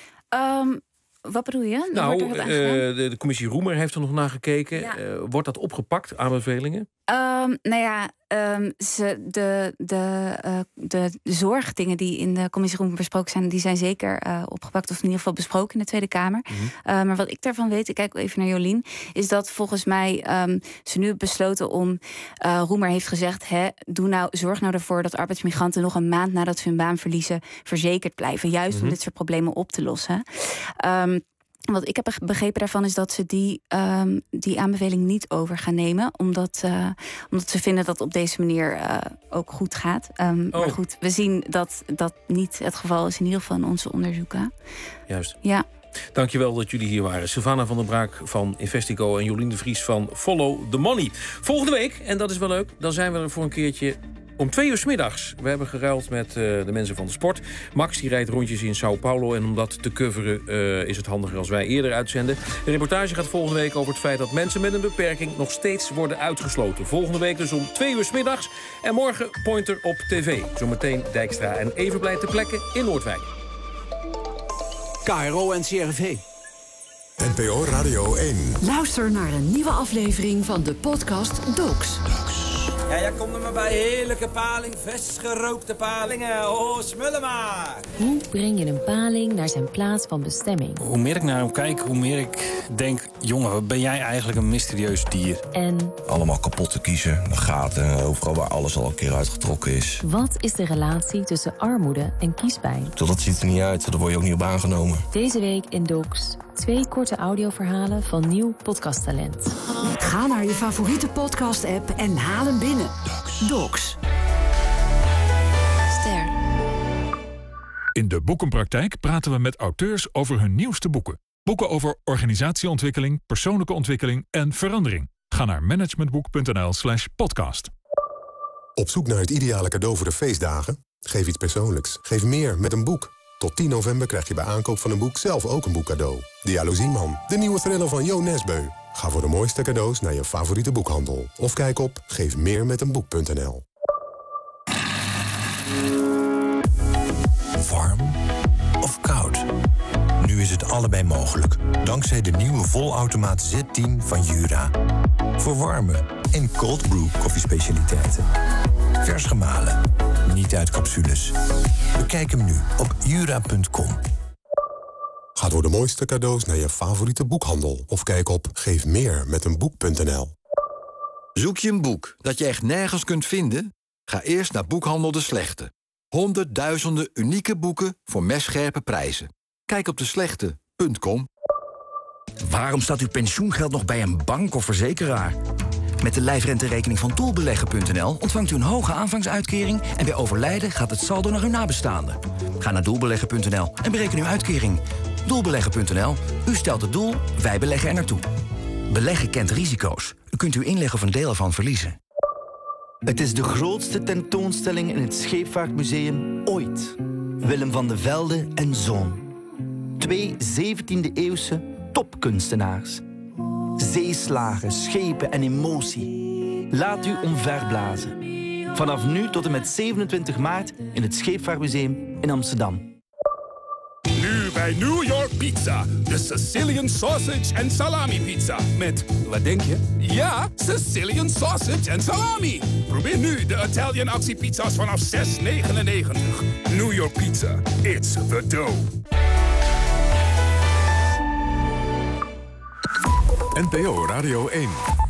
Speaker 4: Um, wat bedoel je?
Speaker 11: Nou,
Speaker 4: Wordt er wat aan gedaan?
Speaker 11: uh, de, de commissie Roemer heeft er nog naar gekeken.
Speaker 4: Ja.
Speaker 11: Uh, wordt dat opgepakt, aanbevelingen?
Speaker 4: Um, nou ja, um, ze, de, de, uh, de zorgdingen die in de commissie Roemer besproken zijn... die zijn zeker uh, opgepakt of in ieder geval besproken in de Tweede Kamer.
Speaker 11: Mm-hmm.
Speaker 4: Uh, maar wat ik daarvan weet, ik kijk even naar Jolien... is dat volgens mij um, ze nu hebben besloten om... Uh, Roemer heeft gezegd, hè, doe nou, zorg nou ervoor dat arbeidsmigranten... nog een maand nadat ze hun baan verliezen verzekerd blijven. Juist
Speaker 11: Mm-hmm.
Speaker 4: om dit soort problemen op te lossen. Um, Wat ik heb begrepen daarvan is dat ze die, um, die aanbeveling niet over gaan nemen. Omdat, uh, omdat ze vinden dat het op deze manier uh, ook goed gaat. Um,
Speaker 11: Oh.
Speaker 4: Maar goed, we zien dat dat niet het geval is in ieder geval in onze onderzoeken.
Speaker 11: Juist.
Speaker 4: Ja.
Speaker 11: Dankjewel dat jullie hier waren. Sylvana van der Braak van Investico en Jolien de Vries van Follow the Money. Volgende week, en dat is wel leuk, dan zijn we er voor een keertje... om twee uur 's middags. We hebben geruild met uh, de mensen van de sport. Max die rijdt rondjes in Sao Paulo. En om dat te coveren uh, is het handiger als wij eerder uitzenden. De reportage gaat volgende week over het feit dat mensen met een beperking nog steeds worden uitgesloten. Volgende week dus om twee uur 's middags. En morgen Pointer op tv. Zometeen Dijkstra en Evenblij ter plekke in Noordwijk.
Speaker 7: K R O en C R V.
Speaker 10: N P O Radio één.
Speaker 20: Luister naar een nieuwe aflevering van de podcast Docs.
Speaker 7: Ja, ja, kom er maar bij. Heerlijke paling, vers gerookte palingen. Oh, smullen maar.
Speaker 8: Hoe breng je een paling naar zijn plaats van bestemming?
Speaker 23: Hoe meer ik naar hem kijk, hoe meer ik denk... jongen, wat ben jij eigenlijk een mysterieus dier?
Speaker 8: En
Speaker 24: allemaal kapot te kiezen, gaten, overal waar alles al een keer uitgetrokken is.
Speaker 8: wat is de relatie tussen armoede en kiespijn?
Speaker 24: Dat ziet er niet uit, daar word je ook niet op aangenomen.
Speaker 8: Deze week in Docs. Twee korte audioverhalen van nieuw podcasttalent.
Speaker 20: Ga naar je favoriete podcast-app en haal hem binnen. Docs.
Speaker 8: Ster.
Speaker 25: In de Boekenpraktijk praten we met auteurs over hun nieuwste boeken. Boeken over organisatieontwikkeling, persoonlijke ontwikkeling en verandering. Ga naar managementboek.nl slash podcast.
Speaker 10: Op zoek naar het ideale cadeau voor de feestdagen? Geef iets persoonlijks. Geef meer met een boek. Tot tien november krijg je bij aankoop van een boek zelf ook een boek cadeau. De Jaloezieman, de nieuwe thriller van Jo Nesbø. Ga voor de mooiste cadeaus naar je favoriete boekhandel. Of kijk op geef meer met een boek punt n l.
Speaker 24: Warm of koud? Nu is het allebei mogelijk. Dankzij de nieuwe volautomaat Z tien van Jura. Voor warme en cold brew koffiespecialiteiten. Vers gemalen. Niet uit capsules. Bekijk hem nu op jura punt com.
Speaker 10: Ga voor de mooiste cadeaus naar je favoriete boekhandel. Of kijk op geef meer met een boek punt n l.
Speaker 26: Zoek je een boek dat je echt nergens kunt vinden? Ga eerst naar Boekhandel de Slechte. Honderdduizenden unieke boeken voor mescherpe prijzen. Kijk op de slechte punt com.
Speaker 27: Waarom staat uw pensioengeld nog bij een bank of verzekeraar? Met de lijfrenterekening van doelbeleggen punt n l ontvangt u een hoge aanvangsuitkering... en bij overlijden gaat het saldo naar uw nabestaanden. Ga naar doelbeleggen punt n l en bereken uw uitkering. doelbeleggen punt n l. U stelt het doel, wij beleggen er naartoe. Beleggen kent risico's. U kunt uw inleg of een deel ervan verliezen.
Speaker 28: Het is de grootste tentoonstelling in het Scheepvaartmuseum ooit. Willem van de Velde en Zoon. Twee zeventiende-eeuwse topkunstenaars. Zeeslagen, schepen en emotie. Laat u omverblazen. Vanaf nu tot en met zevenentwintig maart in het Scheepvaartmuseum in Amsterdam.
Speaker 29: Nu
Speaker 2: bij New York Pizza. De Sicilian Sausage en Salami Pizza. Met, wat denk je? Ja, Sicilian Sausage en Salami. Probeer nu de Italian actiepizza's vanaf zes negenennegentig. New York Pizza. It's the dough.
Speaker 25: N P O Radio één.